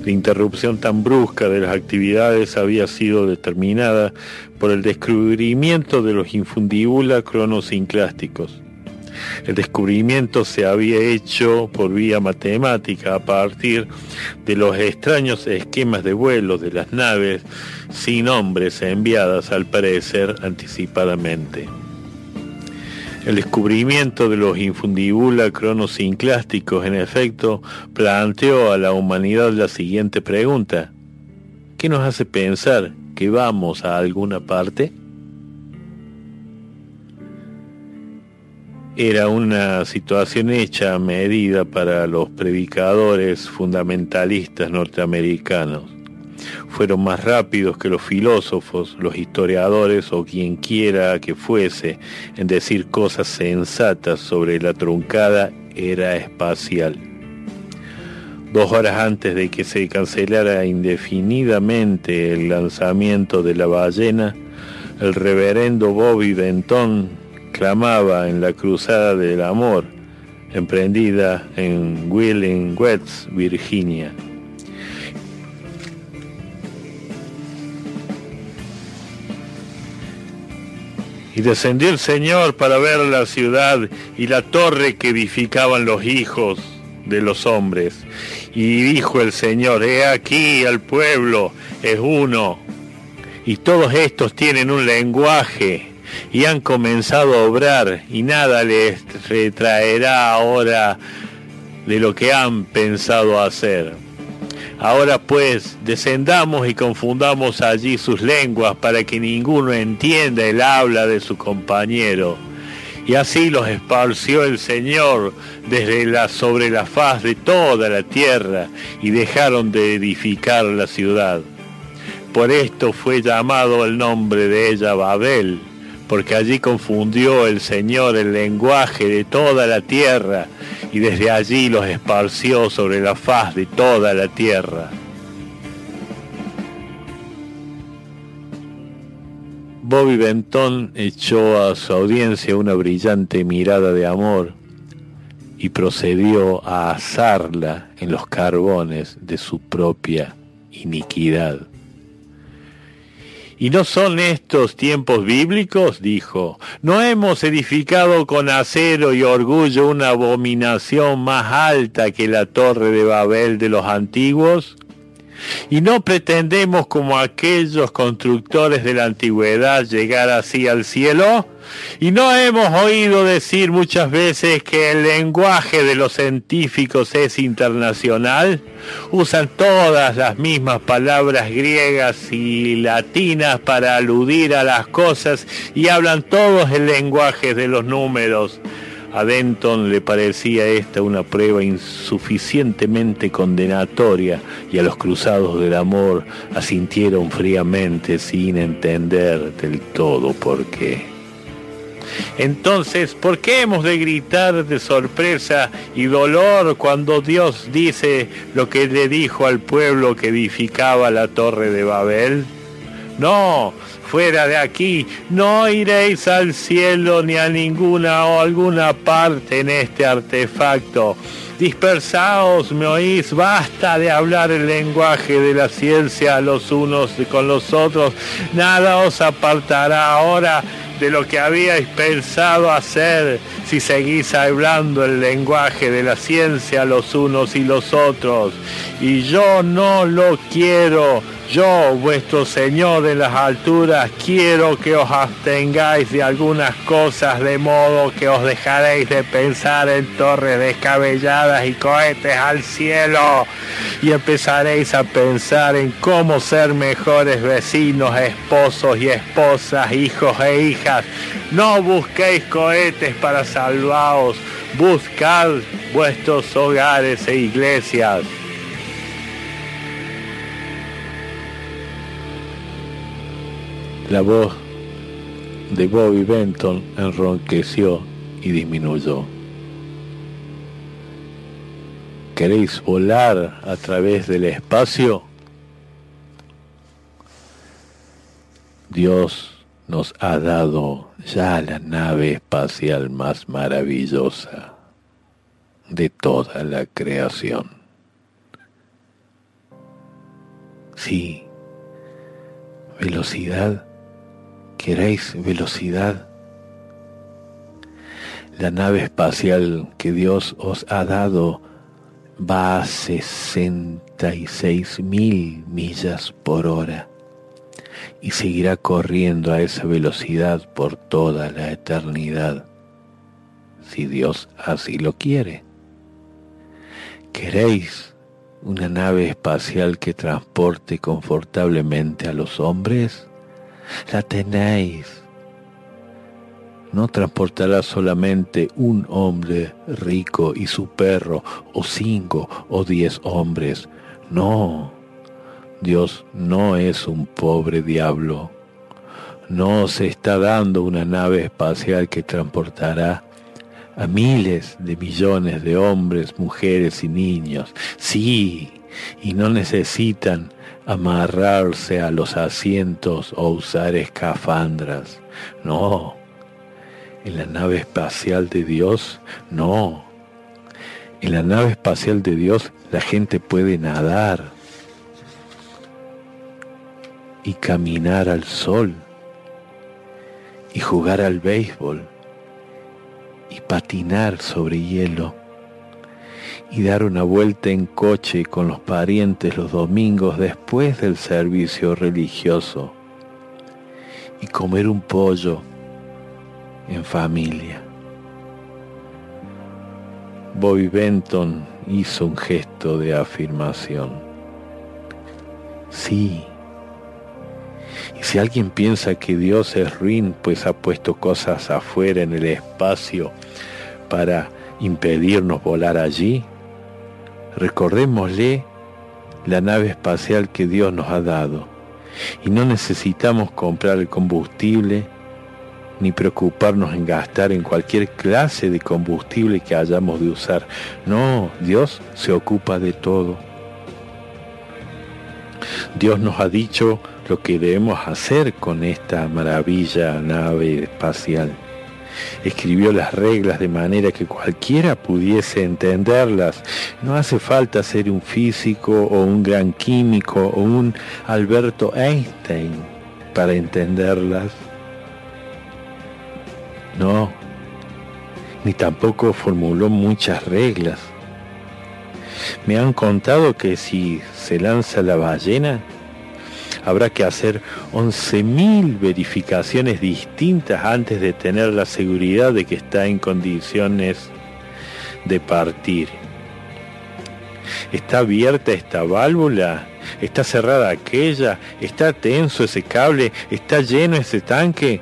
La interrupción tan brusca de las actividades había sido determinada por el descubrimiento de los infundibula cronosinclásticos. El descubrimiento se había hecho por vía matemática a partir de los extraños esquemas de vuelo de las naves sin hombres enviadas al parecer anticipadamente. El descubrimiento de los infundibula cronosinclásticos, en efecto, planteó a la humanidad la siguiente pregunta: ¿qué nos hace pensar que vamos a alguna parte? Era una situación hecha a medida para los predicadores fundamentalistas norteamericanos. Fueron más rápidos que los filósofos, los historiadores o quien quiera que fuese en decir cosas sensatas sobre la truncada era espacial. Dos horas antes de que se cancelara indefinidamente el lanzamiento de la ballena, el reverendo Bobby Benton clamaba en la Cruzada del Amor, emprendida en Wheeling, West Virginia. Y descendió el Señor para ver la ciudad y la torre que edificaban los hijos de los hombres. Y dijo el Señor: he aquí el pueblo es uno, y todos estos tienen un lenguaje, y han comenzado a obrar, y nada les retraerá ahora de lo que han pensado hacer. Ahora pues, descendamos y confundamos allí sus lenguas para que ninguno entienda el habla de su compañero. Y así los esparció el Señor desde la, sobre la faz de toda la tierra, y dejaron de edificar la ciudad. Por esto fue llamado el nombre de ella Babel, porque allí confundió el Señor el lenguaje de toda la tierra, y desde allí los esparció sobre la faz de toda la tierra. Bobby Benton echó a su audiencia una brillante mirada de amor y procedió a asarla en los carbones de su propia iniquidad. ¿Y no son estos tiempos bíblicos?, dijo. ¿No hemos edificado con acero y orgullo una abominación más alta que la torre de Babel de los antiguos? ¿Y no pretendemos, como aquellos constructores de la antigüedad, llegar así al cielo? ¿Y no hemos oído decir muchas veces que el lenguaje de los científicos es internacional? Usan todas las mismas palabras griegas y latinas para aludir a las cosas, y hablan todos el lenguaje de los números. A Denton le parecía esta una prueba insuficientemente condenatoria, y a los cruzados del amor asintieron fríamente sin entender del todo por qué. Entonces, ¿por qué hemos de gritar de sorpresa y dolor cuando Dios dice lo que le dijo al pueblo que edificaba la torre de Babel? No, fuera de aquí, no iréis al cielo ni a ninguna o alguna parte en este artefacto. Dispersaos, ¿me oís? Basta de hablar el lenguaje de la ciencia los unos con los otros. Nada os apartará ahora de lo que habíais pensado hacer si seguís hablando el lenguaje de la ciencia los unos y los otros. Y yo no lo quiero. Yo, vuestro Señor en las alturas, quiero que os abstengáis de algunas cosas, de modo que os dejaréis de pensar en torres descabelladas y cohetes al cielo, y empezaréis a pensar en cómo ser mejores vecinos, esposos y esposas, hijos e hijas. No busquéis cohetes para salvaos, buscad vuestros hogares e iglesias. La voz de Bobby Benton enronqueció y disminuyó. ¿Queréis volar a través del espacio? Dios nos ha dado ya la nave espacial más maravillosa de toda la creación. Sí, velocidad. ¿Queréis velocidad? La nave espacial que Dios os ha dado va a sesenta y seis mil millas por hora y seguirá corriendo a esa velocidad por toda la eternidad, si Dios así lo quiere. ¿Queréis una nave espacial que transporte confortablemente a los hombres? La tenéis. No transportará solamente un hombre rico y su perro, o cinco o diez hombres. No, Dios no es un pobre diablo. No se está dando una nave espacial que transportará a miles de millones de hombres, mujeres y niños. Sí, y no necesitan amarrarse a los asientos o usar escafandras. No. En la nave espacial de Dios, no. En la nave espacial de Dios la gente puede nadar y caminar al sol y jugar al béisbol y patinar sobre hielo y dar una vuelta en coche con los parientes los domingos después del servicio religioso y comer un pollo en familia. Bobby Benton hizo un gesto de afirmación. Sí. Y si alguien piensa que Dios es ruin, pues ha puesto cosas afuera en el espacio para impedirnos volar allí, recordémosle la nave espacial que Dios nos ha dado. Y no necesitamos comprar el combustible ni preocuparnos en gastar en cualquier clase de combustible que hayamos de usar. No, Dios se ocupa de todo. Dios nos ha dicho lo que debemos hacer con esta maravilla nave espacial. Escribió las reglas de manera que cualquiera pudiese entenderlas. No hace falta ser un físico o un gran químico o un Alberto Einstein para entenderlas. No, ni tampoco formuló muchas reglas. Me han contado que si se lanza la ballena, habrá que hacer once mil verificaciones distintas antes de tener la seguridad de que está en condiciones de partir. ¿Está abierta esta válvula? ¿Está cerrada aquella? ¿Está tenso ese cable? ¿Está lleno ese tanque?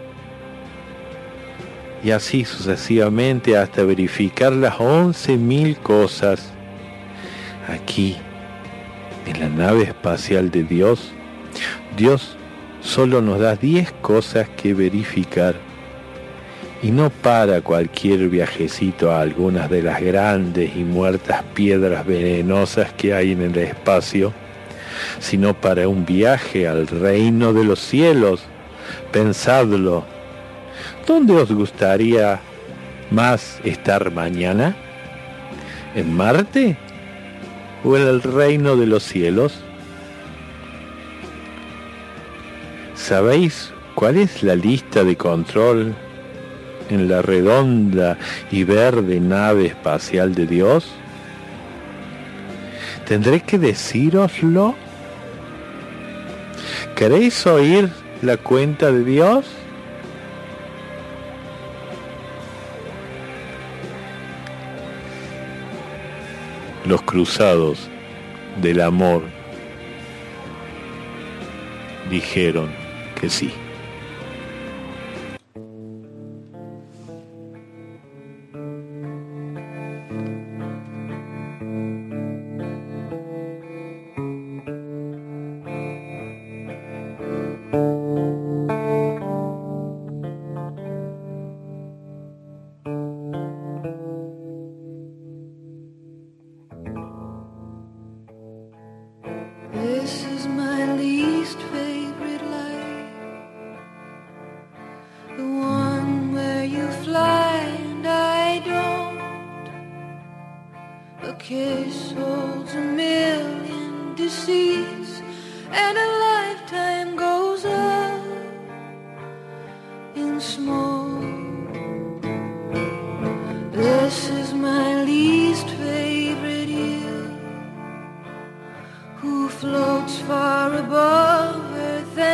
Y así sucesivamente hasta verificar las once mil cosas. Aquí, en la nave espacial de Dios, Dios solo nos da diez cosas que verificar. Y no para cualquier viajecito a algunas de las grandes y muertas piedras venenosas que hay en el espacio, sino para un viaje al reino de los cielos. Pensadlo. ¿Dónde os gustaría más estar mañana? ¿En Marte? ¿O en el reino de los cielos? ¿Sabéis cuál es la lista de control en la redonda y verde nave espacial de Dios? ¿Tendré que decíroslo? ¿Queréis oír la cuenta de Dios? Los cruzados del amor dijeron que sí. This is my least favorite life.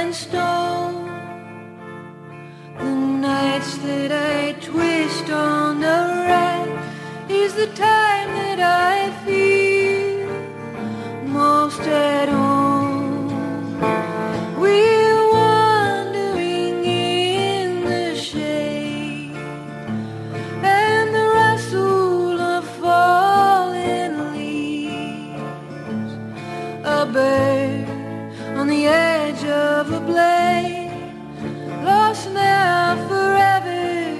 in stone. The nights that I twist on the rack is the time that I feel most at home. We're wandering in the shade and the rustle of falling leaves. A bird on the edge of a blade, lost now forever,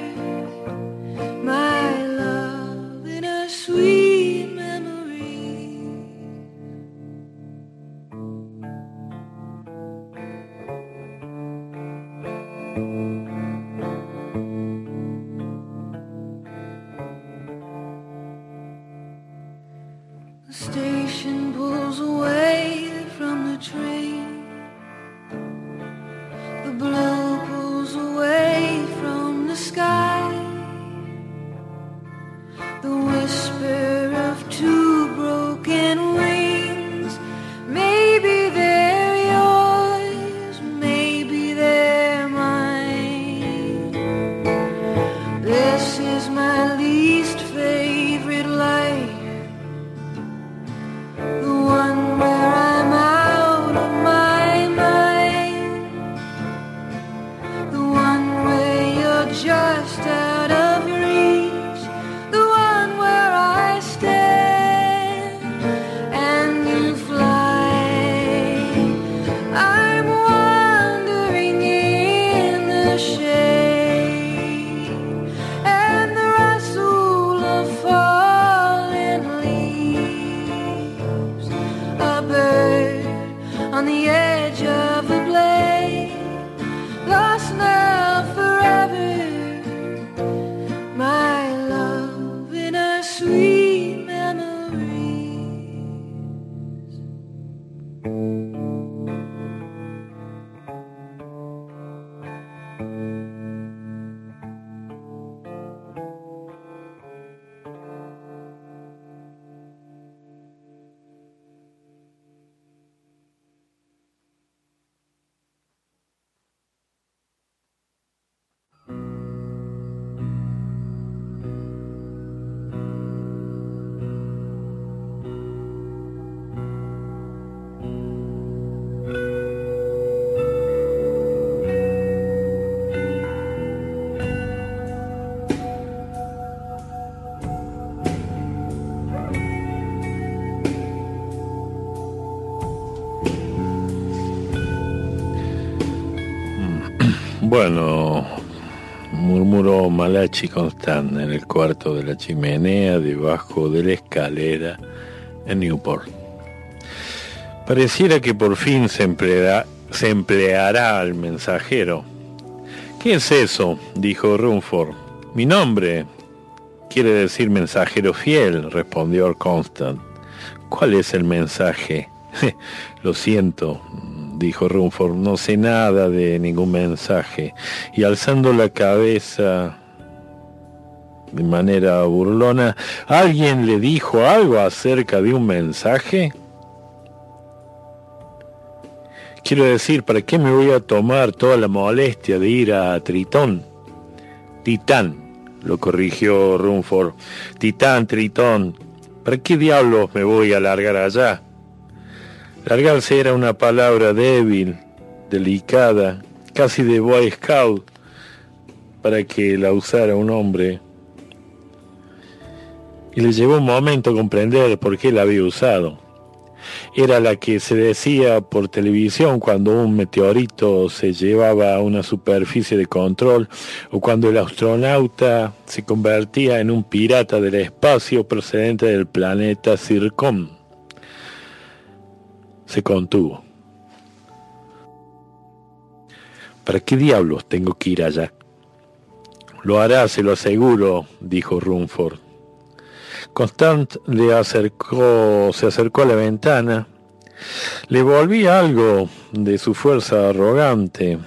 my love in a sweet memory. The station pulls away from the train. The blue pulls away from the sky. The whisper of two broken wings. Maybe they're yours, maybe they're mine. This is my least favorite life, the one where I'm out of my mind, the one where you're just out of reach, the one where I stand and you fly. I'm wandering in the shade and the rustle of falling leaves. A bird on the edge of a blade, lost now forever, my love in a sweet memory. Bueno, murmuró Malachi Constant en el cuarto de la chimenea debajo de la escalera en Newport. Pareciera que por fin se empleará, se empleará al mensajero. ¿Qué es eso?, dijo Rumford. Mi nombre quiere decir mensajero fiel, respondió Constant. ¿Cuál es el mensaje? Lo siento, dijo Rumford, no sé nada de ningún mensaje. Y alzando la cabeza de manera burlona, ¿alguien le dijo algo acerca de un mensaje? Quiero decir, ¿para qué me voy a tomar toda la molestia de ir a Tritón? Titán, lo corrigió Rumford. Titán, Tritón. ¿Para qué diablos me voy a largar allá? Largarse era una palabra débil, delicada, casi de Boy Scout, para que la usara un hombre. Y le llevó un momento comprender por qué la había usado. Era la que se decía por televisión cuando un meteorito se llevaba a una superficie de control o cuando el astronauta se convertía en un pirata del espacio procedente del planeta Zircon. Se contuvo. ¿Para qué diablos tengo que ir allá? Lo hará, se lo aseguro, dijo Rumford. Constant le acercó, se acercó a la ventana. Le volvía algo de su fuerza arrogante.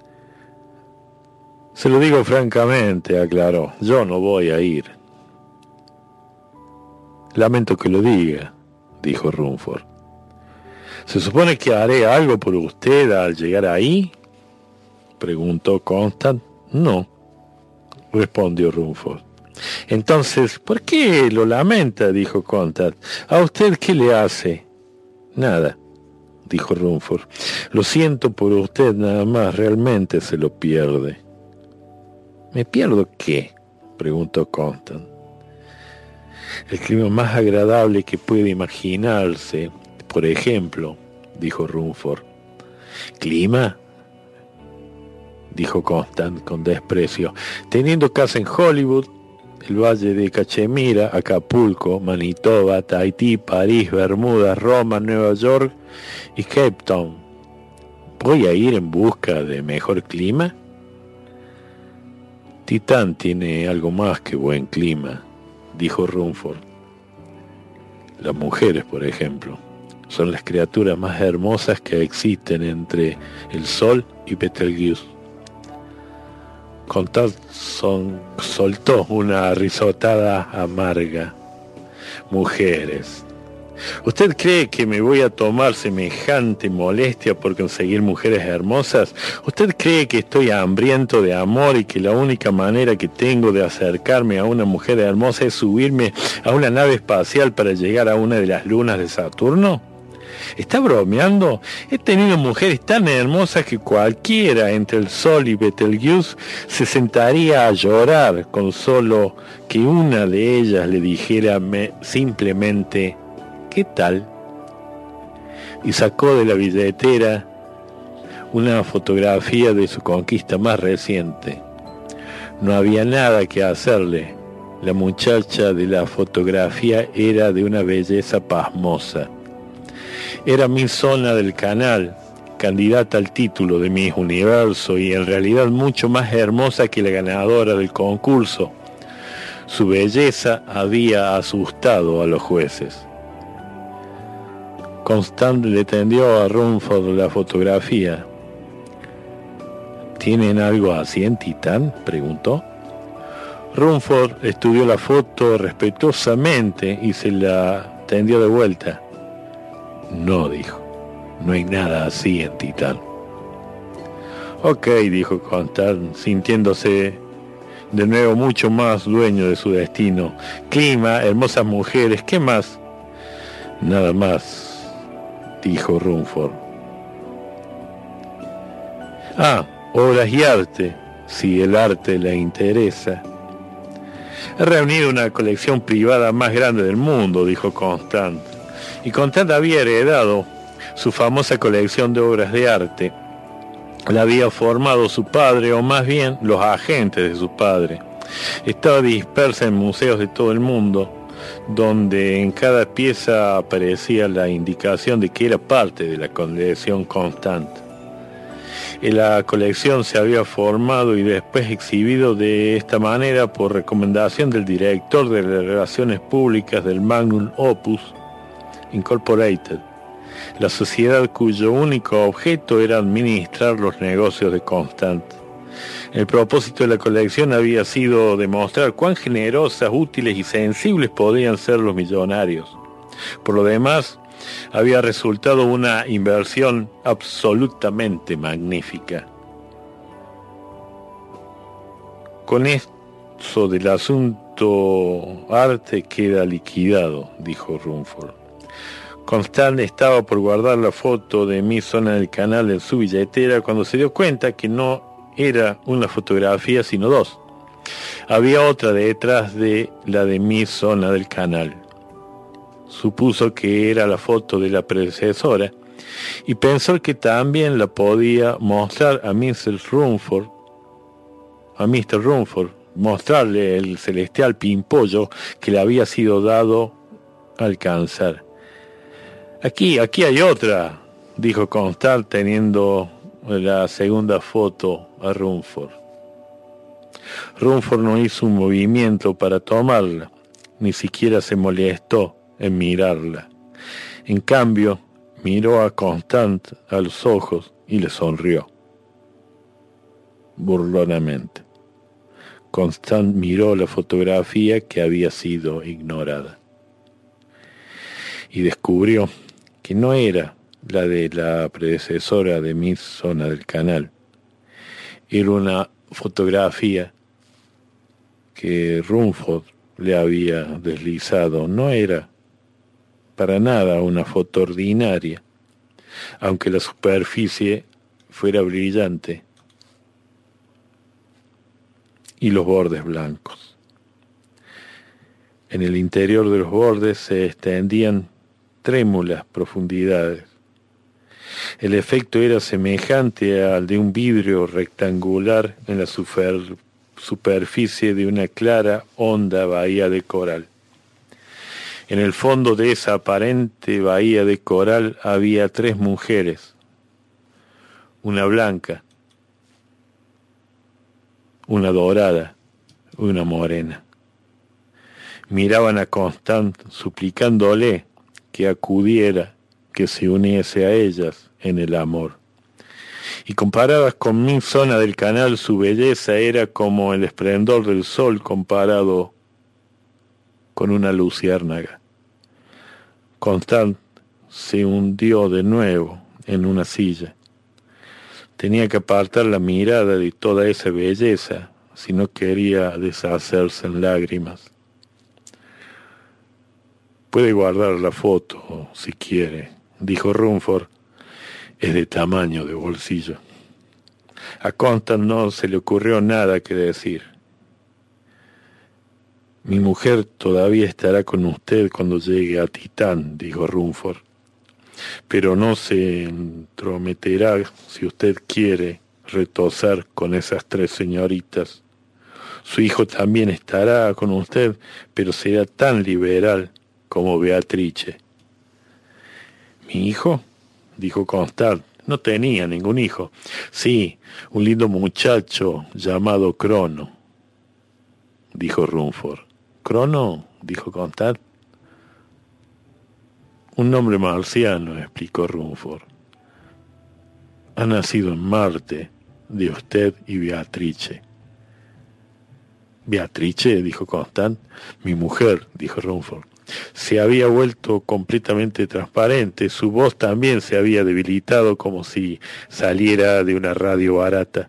Se lo digo francamente, aclaró. Yo no voy a ir. Lamento que lo diga, dijo Rumford. ¿Se supone que haré algo por usted al llegar ahí?, preguntó Constant. No, respondió Rumford. Entonces, ¿por qué lo lamenta?, dijo Constant. ¿A usted qué le hace? Nada, dijo Rumford. Lo siento por usted nada más, realmente se lo pierde. ¿Me pierdo qué?, preguntó Constant. El clima más agradable que puede imaginarse, por ejemplo, dijo Rumford. ¿Clima?, dijo Constant con desprecio. Teniendo casa en Hollywood, el Valle de Cachemira, Acapulco, Manitoba, Tahití, París, Bermudas, Roma, Nueva York y Cape Town. ¿Voy a ir en busca de mejor clima? Titán tiene algo más que buen clima, dijo Rumford. Las mujeres, por ejemplo, son las criaturas más hermosas que existen entre el Sol y Betelgeuse. Constant son, soltó una risotada amarga. Mujeres. ¿Usted cree que me voy a tomar semejante molestia por conseguir mujeres hermosas? ¿Usted cree que estoy hambriento de amor y que la única manera que tengo de acercarme a una mujer hermosa es subirme a una nave espacial para llegar a una de las lunas de Saturno? ¿Está bromeando? He tenido mujeres tan hermosas que cualquiera entre el Sol y Betelgeuse se sentaría a llorar con solo que una de ellas le dijera me, simplemente ¿qué tal? Y sacó de la billetera una fotografía de su conquista más reciente. No había nada que hacerle. La muchacha de la fotografía era de una belleza pasmosa. Era Miss Zona del canal, candidata al título de Miss Universo y en realidad mucho más hermosa que la ganadora del concurso. Su belleza había asustado a los jueces. Constant le tendió a Rumford la fotografía. ¿Tienen algo así en Titán?, preguntó. Rumford estudió la foto respetuosamente y se la tendió de vuelta. No, dijo, no hay nada así en Titán. Ok, dijo Constant, sintiéndose de nuevo mucho más dueño de su destino. Clima, hermosas mujeres, ¿qué más? Nada más, dijo Rumford. Ah, obras y arte, si el arte le interesa. He reunido una colección privada más grande del mundo, dijo Constant. Y Constant había heredado su famosa colección de obras de arte. La había formado su padre, o más bien los agentes de su padre. Estaba dispersa en museos de todo el mundo, donde en cada pieza aparecía la indicación de que era parte de la colección Constant. La colección se había formado y después exhibido de esta manera por recomendación del director de las Relaciones Públicas del Magnum Opus Incorporated, la sociedad cuyo único objeto era administrar los negocios de Constant. El propósito de la colección había sido demostrar cuán generosas, útiles y sensibles podían ser los millonarios. Por lo demás, había resultado una inversión absolutamente magnífica. Con eso del asunto arte queda liquidado, dijo Rumford. Constant estaba por guardar la foto de Miss Zona del canal en su billetera cuando se dio cuenta que no era una fotografía sino dos. Había otra detrás de la de Miss Zona del canal. Supuso que era la foto de la predecesora y pensó que también la podía mostrar a mister Rumford, a mister Rumford, mostrarle el celestial pimpollo que le había sido dado a alcanzar. Aquí, aquí hay otra, dijo Constant teniendo la segunda foto a Rumford. Rumford no hizo un movimiento para tomarla, ni siquiera se molestó en mirarla. En cambio, miró a Constant a los ojos y le sonrió burlonamente. Constant miró la fotografía que había sido ignorada y descubrió que no era la de la predecesora de mi zona del canal. Era una fotografía que Rumford le había deslizado. No era para nada una foto ordinaria, aunque la superficie fuera brillante y los bordes blancos. En el interior de los bordes se extendían trémulas profundidades. El efecto era semejante al de un vidrio rectangular en la super, superficie de una clara, honda bahía de coral. En el fondo de esa aparente bahía de coral había tres mujeres, una blanca, una dorada y una morena. Miraban a Constant suplicándole que acudiera, que se uniese a ellas en el amor. Y comparadas con mi zona del canal, su belleza era como el esplendor del sol comparado con una luciérnaga. Constant se hundió de nuevo en una silla. Tenía que apartar la mirada de toda esa belleza si no quería deshacerse en lágrimas. Puede guardar la foto si quiere, dijo Rumford. Es de tamaño de bolsillo. A Constant no se le ocurrió nada que decir. Mi mujer todavía estará con usted cuando llegue a Titán, dijo Rumford. Pero no se entrometerá si usted quiere retosar con esas tres señoritas. Su hijo también estará con usted, pero será tan liberal como Beatrice. ¿Mi hijo?, dijo Constant. No tenía ningún hijo. Sí, un lindo muchacho llamado Crono, dijo Rumford. ¿Crono?, dijo Constant. Un nombre marciano, explicó Rumford. Ha nacido en Marte, de usted y Beatrice. ¿Beatrice?, dijo Constant. Mi mujer, dijo Rumford. Se había vuelto completamente transparente, su voz también se había debilitado como si saliera de una radio barata.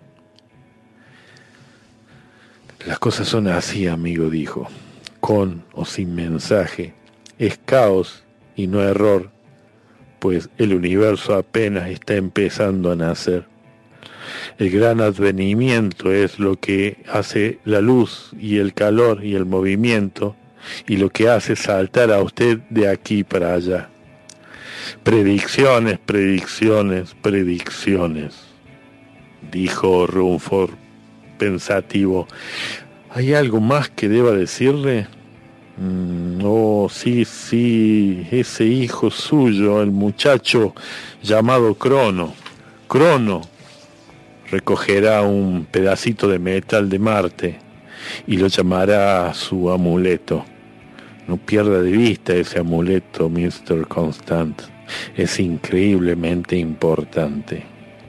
Las cosas son así, amigo, dijo, con o sin mensaje. Es caos y no error, pues el universo apenas está empezando a nacer. El gran advenimiento es lo que hace la luz y el calor y el movimiento, y lo que hace saltar a usted de aquí para allá. Predicciones, predicciones, predicciones, dijo Rumford pensativo. ¿Hay algo más que deba decirle? Mm, oh, sí, sí, ese hijo suyo, el muchacho llamado Crono. Crono recogerá un pedacito de metal de Marte y lo llamará su amuleto. No pierda de vista ese amuleto, mister Constant. Es increíblemente importante.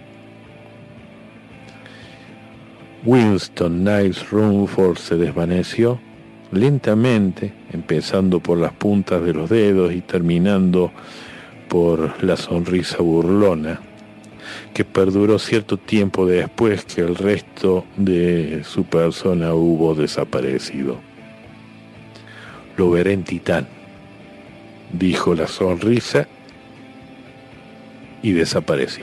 Winston Niles Rumford se desvaneció lentamente, empezando por las puntas de los dedos y terminando por la sonrisa burlona, que perduró cierto tiempo después que el resto de su persona hubo desaparecido. Lo veré en Titán, dijo la sonrisa y desapareció.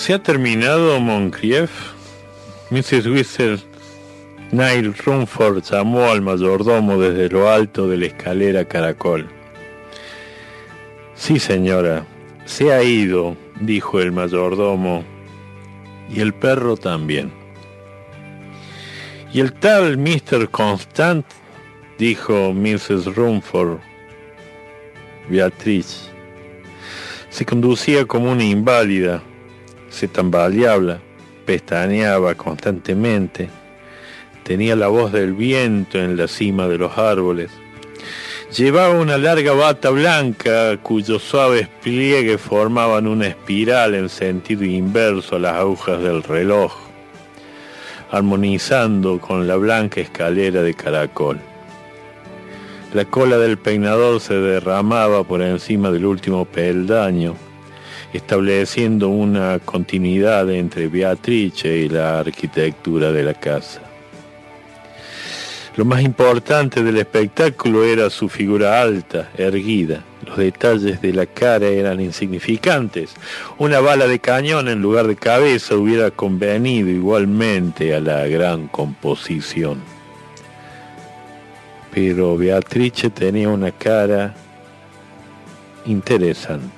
¿Se ha terminado, Moncrief? missus Whistle Nile Rumford llamó al mayordomo desde lo alto de la escalera caracol. Sí, señora, se ha ido, dijo el mayordomo, y el perro también. ¿Y el tal mister Constant? Dijo missus Rumford. Beatriz se conducía como una inválida, se tambaleaba, pestañeaba constantemente, tenía la voz del viento en la cima de los árboles, llevaba una larga bata blanca cuyos suaves pliegues formaban una espiral en sentido inverso a las agujas del reloj, armonizando con la blanca escalera de caracol. La cola del peinador se derramaba por encima del último peldaño, estableciendo una continuidad entre Beatrice y la arquitectura de la casa. Lo más importante del espectáculo era su figura alta, erguida. Los detalles de la cara eran insignificantes. Una bala de cañón en lugar de cabeza hubiera convenido igualmente a la gran composición. Pero Beatrice tenía una cara interesante.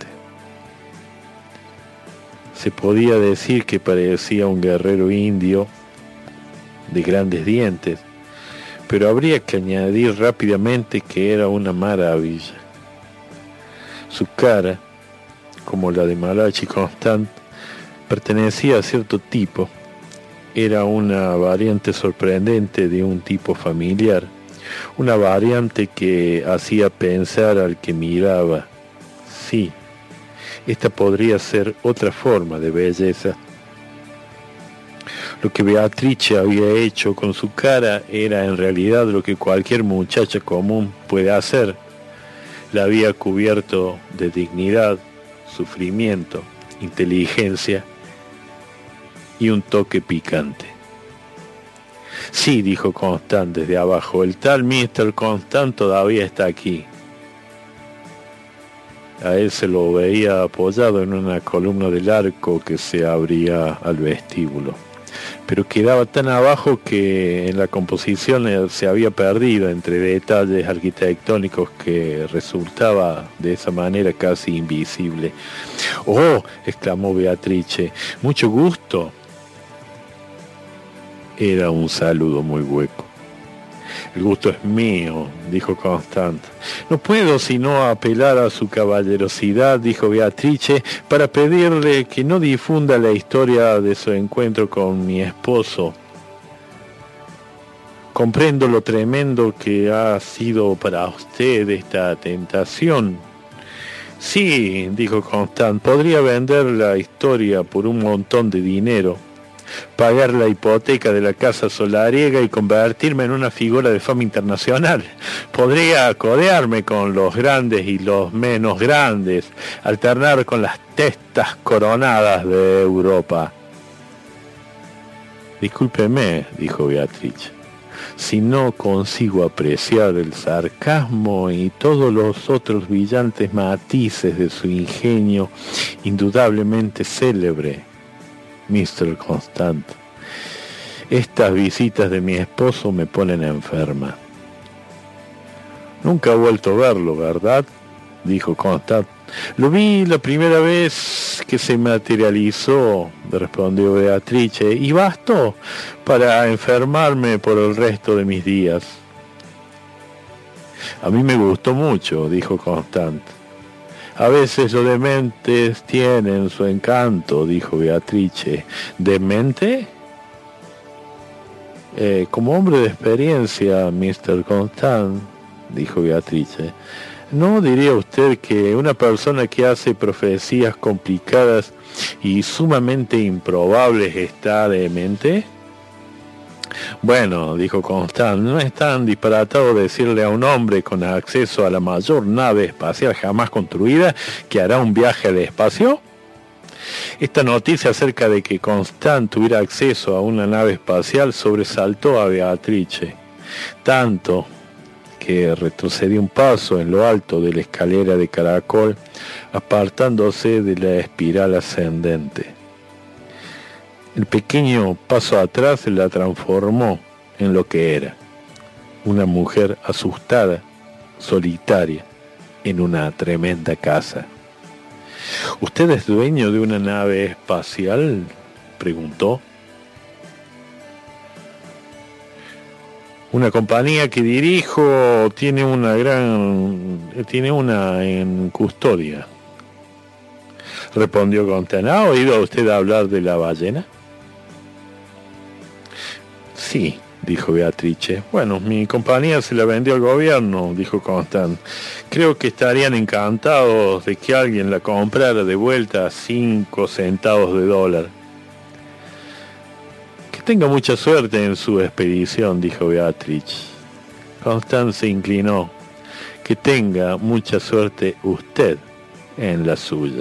Se podía decir que parecía un guerrero indio de grandes dientes, pero habría que añadir rápidamente que era una maravilla. Su cara, como la de Malachi Constant, pertenecía a cierto tipo. Era una variante sorprendente de un tipo familiar, una variante que hacía pensar al que miraba. Sí, esta podría ser otra forma de belleza. Lo que Beatrice había hecho con su cara era en realidad lo que cualquier muchacha común puede hacer. La había cubierto de dignidad, sufrimiento, inteligencia y un toque picante. Sí, dijo Constant desde abajo, el tal mister Constant todavía está aquí. A él se lo veía apoyado en una columna del arco que se abría al vestíbulo, pero quedaba tan abajo que en la composición se había perdido entre detalles arquitectónicos que resultaba de esa manera casi invisible. ¡Oh!, exclamó Beatrice, mucho gusto. Era un saludo muy hueco. El gusto es mío, dijo Constant. No puedo sino apelar a su caballerosidad, dijo Beatrice, para pedirle que no difunda la historia de su encuentro con mi esposo. Comprendo lo tremendo que ha sido para usted esta tentación. Sí, dijo Constant, podría vender la historia por un montón de dinero, pagar la hipoteca de la casa solariega y convertirme en una figura de fama internacional. Podría codearme con los grandes y los menos grandes, alternar con las testas coronadas de Europa. Discúlpeme, dijo Beatrice, si no consigo apreciar el sarcasmo y todos los otros brillantes matices de su ingenio indudablemente célebre, mister Constant. Estas visitas de mi esposo me ponen enferma. Nunca he vuelto a verlo, ¿verdad?, dijo Constant. Lo vi la primera vez que se materializó, respondió Beatrice, y bastó para enfermarme por el resto de mis días. A mí me gustó mucho, dijo Constant. A veces los dementes tienen su encanto, dijo Beatrice. ¿Demente? Eh, como hombre de experiencia, mister Constant, dijo Beatrice, ¿no diría usted que una persona que hace profecías complicadas y sumamente improbables está demente? Bueno, dijo Constant, ¿no es tan disparatado decirle a un hombre con acceso a la mayor nave espacial jamás construida que hará un viaje al espacio? Esta noticia acerca de que Constant tuviera acceso a una nave espacial sobresaltó a Beatrice, tanto que retrocedió un paso en lo alto de la escalera de caracol, apartándose de la espiral ascendente. El pequeño paso atrás la transformó en lo que era, una mujer asustada, solitaria, en una tremenda casa. ¿Usted es dueño de una nave espacial?, preguntó. Una compañía que dirijo tiene una gran... tiene una en custodia, respondió Constant. ¿Ha oído usted hablar de la ballena? Sí, dijo Beatrice. Bueno, mi compañía se la vendió al gobierno, dijo Constant. Creo que estarían encantados de que alguien la comprara de vuelta a cinco centavos de dólar. Que tenga mucha suerte en su expedición, dijo Beatrice. Constant se inclinó. Que tenga mucha suerte usted en la suya.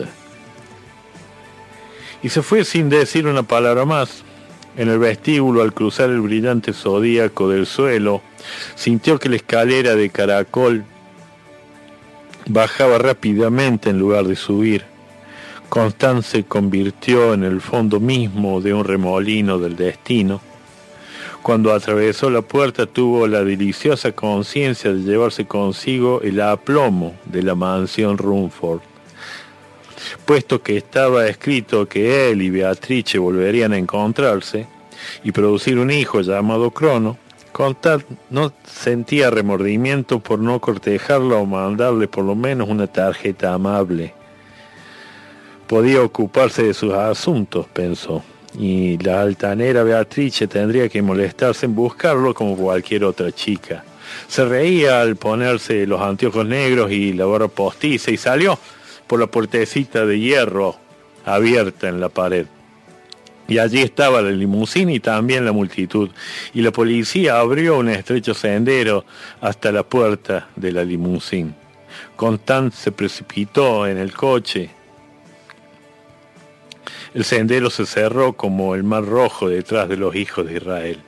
Y se fue sin decir una palabra más. En el vestíbulo, al cruzar el brillante zodíaco del suelo, sintió que la escalera de caracol bajaba rápidamente en lugar de subir. Constant se convirtió en el fondo mismo de un remolino del destino. Cuando atravesó la puerta, tuvo la deliciosa conciencia de llevarse consigo el aplomo de la mansión Rumford. Puesto que estaba escrito que él y Beatrice volverían a encontrarse y producir un hijo llamado Crono, Constant no sentía remordimiento por no cortejarla o mandarle por lo menos una tarjeta amable. Podía ocuparse de sus asuntos, pensó, y la altanera Beatrice tendría que molestarse en buscarlo como cualquier otra chica. Se reía al ponerse los anteojos negros y la gorra postiza y salió por la puertecita de hierro abierta en la pared. Y allí estaba la limusina y también la multitud, y la policía abrió un estrecho sendero hasta la puerta de la limusina. Constant se precipitó en el coche. El sendero se cerró como el mar rojo detrás de los hijos de Israel.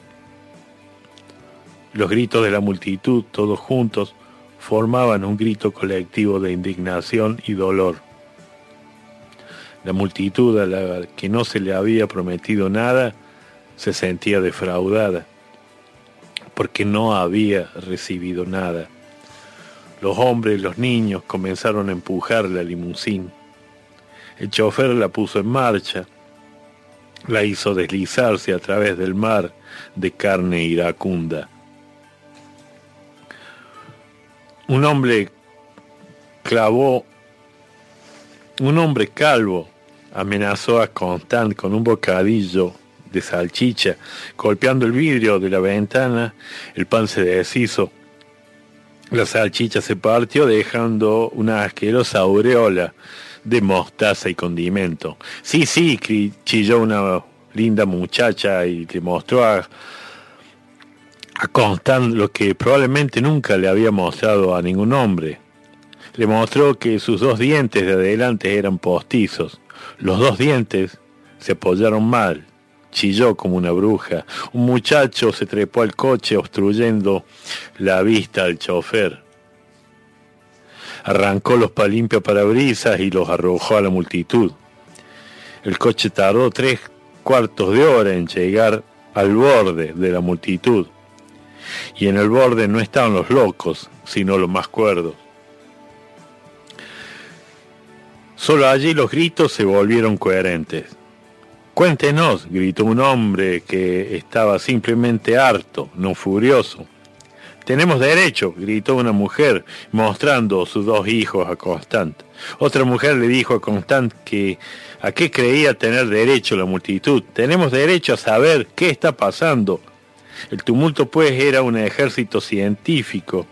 Los gritos de la multitud, todos juntos, formaban un grito colectivo de indignación y dolor. La multitud, a la que no se le había prometido nada, se sentía defraudada, porque no había recibido nada. Los hombres y los niños comenzaron a empujar la limusina. El chofer la puso en marcha, la hizo deslizarse a través del mar de carne iracunda. Un hombre clavó, un hombre calvo amenazó a Constant con un bocadillo de salchicha. Golpeando el vidrio de la ventana, el pan se deshizo. La salchicha se partió dejando una asquerosa aureola de mostaza y condimento. Sí, sí, chilló una linda muchacha y le mostró a a Constant lo que probablemente nunca le había mostrado a ningún hombre. Le mostró que sus dos dientes de adelante eran postizos. Los dos dientes se apoyaron mal. Chilló como una bruja. Un muchacho se trepó al coche obstruyendo la vista al chofer. Arrancó los limpiaparabrisas y los arrojó a la multitud. El coche tardó tres cuartos de hora en llegar al borde de la multitud. Y en el borde no estaban los locos, sino los más cuerdos. Solo allí los gritos se volvieron coherentes. «Cuéntenos», gritó un hombre que estaba simplemente harto, no furioso. «Tenemos derecho», gritó una mujer, mostrando sus dos hijos a Constant. Otra mujer le dijo a Constant que a qué creía tener derecho la multitud. «Tenemos derecho a saber qué está pasando». El tumulto, pues, era un ejército científico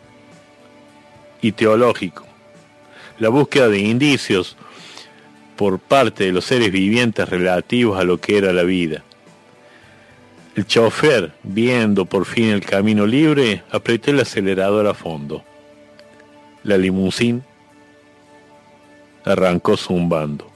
y teológico. La búsqueda de indicios por parte de los seres vivientes relativos a lo que era la vida. El chofer, viendo por fin el camino libre, apretó el acelerador a fondo. La limusina arrancó zumbando.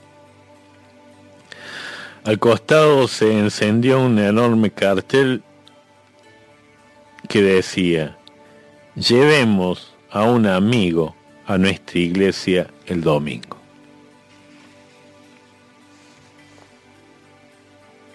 Al costado se encendió un enorme cartel que decía: «Llevemos a un amigo a nuestra iglesia el domingo».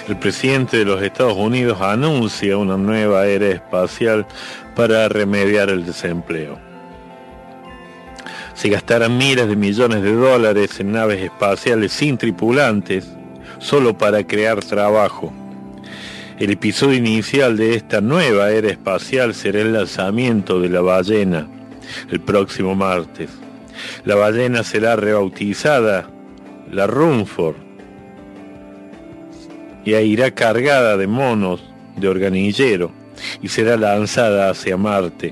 el presidente de los Estados Unidos anuncia una nueva era espacial para remediar el desempleo. Se gastarán miles de millones de dólares en naves espaciales sin tripulantes, solo para crear trabajo. El episodio inicial de esta nueva era espacial será el lanzamiento de la ballena, el próximo martes. La ballena será rebautizada la Rumford y irá cargada de monos de organillero y será lanzada hacia Marte.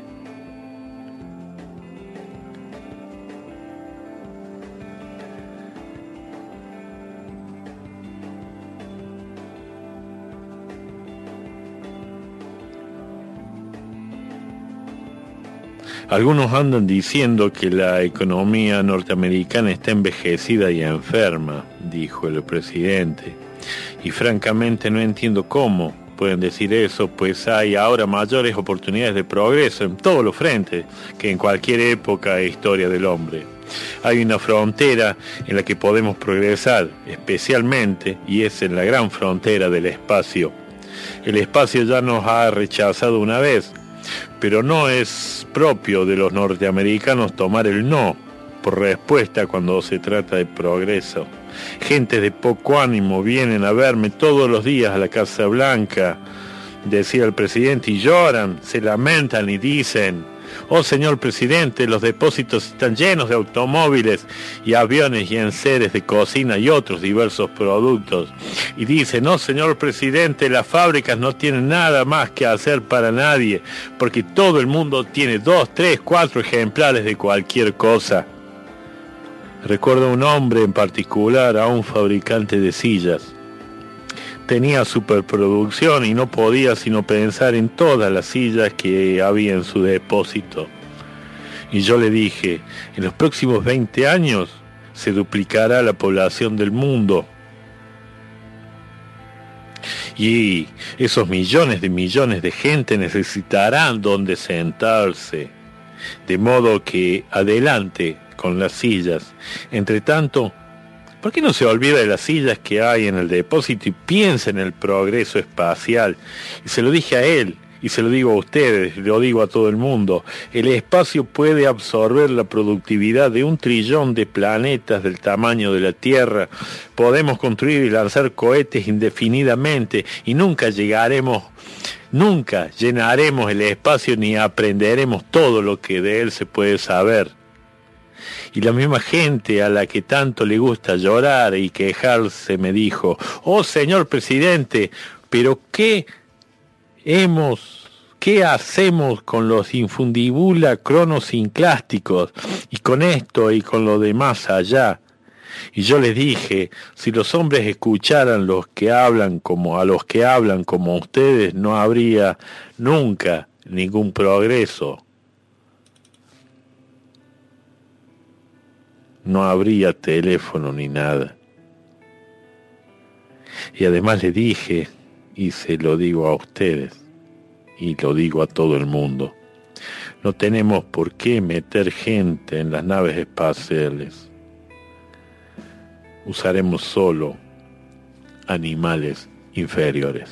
Algunos andan diciendo que la economía norteamericana está envejecida y enferma, dijo el presidente. Y francamente no entiendo cómo pueden decir eso, pues hay ahora mayores oportunidades de progreso en todos los frentes que en cualquier época e historia del hombre. Hay una frontera en la que podemos progresar, especialmente, y es en la gran frontera del espacio. El espacio ya nos ha rechazado una vez, pero no es propio de los norteamericanos tomar el no por respuesta cuando se trata de progreso. Gente de poco ánimo vienen a verme todos los días a la Casa Blanca, decía el presidente, y lloran, se lamentan y dicen: oh señor presidente, los depósitos están llenos de automóviles y aviones y enseres de cocina y otros diversos productos. Y dicen: oh señor presidente, las fábricas no tienen nada más que hacer para nadie, porque todo el mundo tiene dos, tres, cuatro ejemplares de cualquier cosa. Recuerdo a un hombre en particular, a un fabricante de sillas. Tenía superproducción y no podía sino pensar en todas las sillas que había en su depósito. Y yo le dije: en los próximos veinte años se duplicará la población del mundo. Y esos millones de millones de gente necesitarán donde sentarse. De modo que adelante con las sillas. Entre tanto, ¿por qué no se olvida de las sillas que hay en el depósito y piensa en el progreso espacial? Y se lo dije a él, y se lo digo a ustedes, lo digo a todo el mundo. El espacio puede absorber la productividad de un trillón de planetas del tamaño de la Tierra. Podemos construir y lanzar cohetes indefinidamente y nunca llegaremos, nunca llenaremos el espacio ni aprenderemos todo lo que de él se puede saber. Y la misma gente a la que tanto le gusta llorar y quejarse me dijo: oh señor presidente, pero ¿qué hemos, qué hacemos con los infundibula cronosinclásticos y con esto y con lo demás allá? Y yo les dije: si los hombres escucharan los que hablan como a los que hablan como ustedes, no habría nunca ningún progreso. No habría teléfono ni nada. Y además le dije, y se lo digo a ustedes, y lo digo a todo el mundo: no tenemos por qué meter gente en las naves espaciales. Usaremos solo animales inferiores.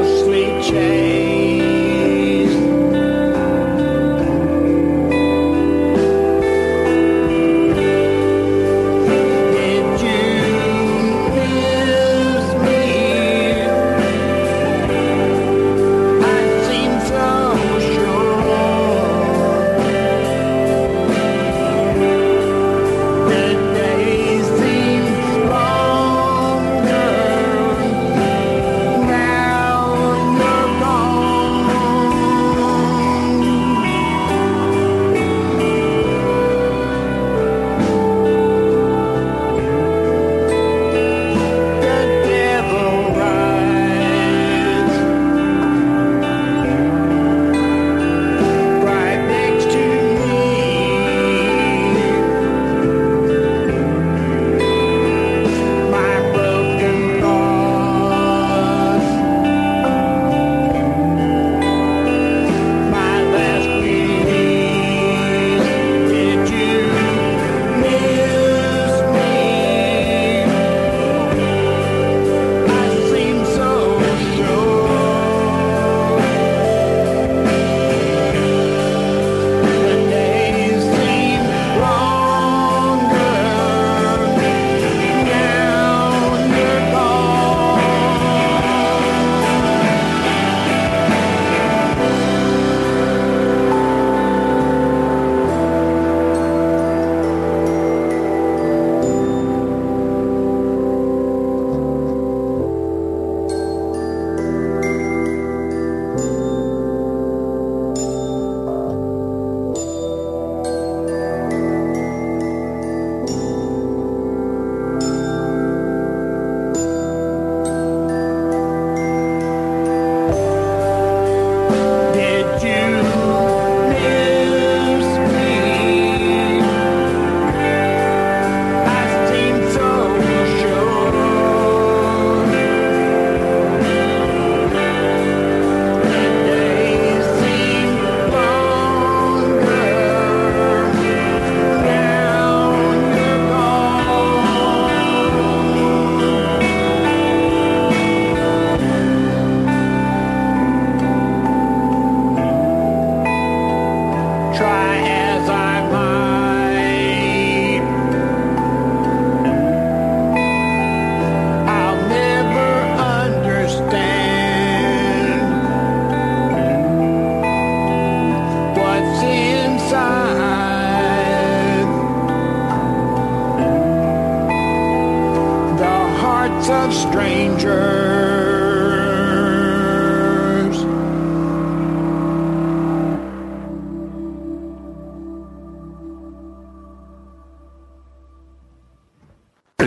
Change.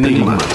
Enigma.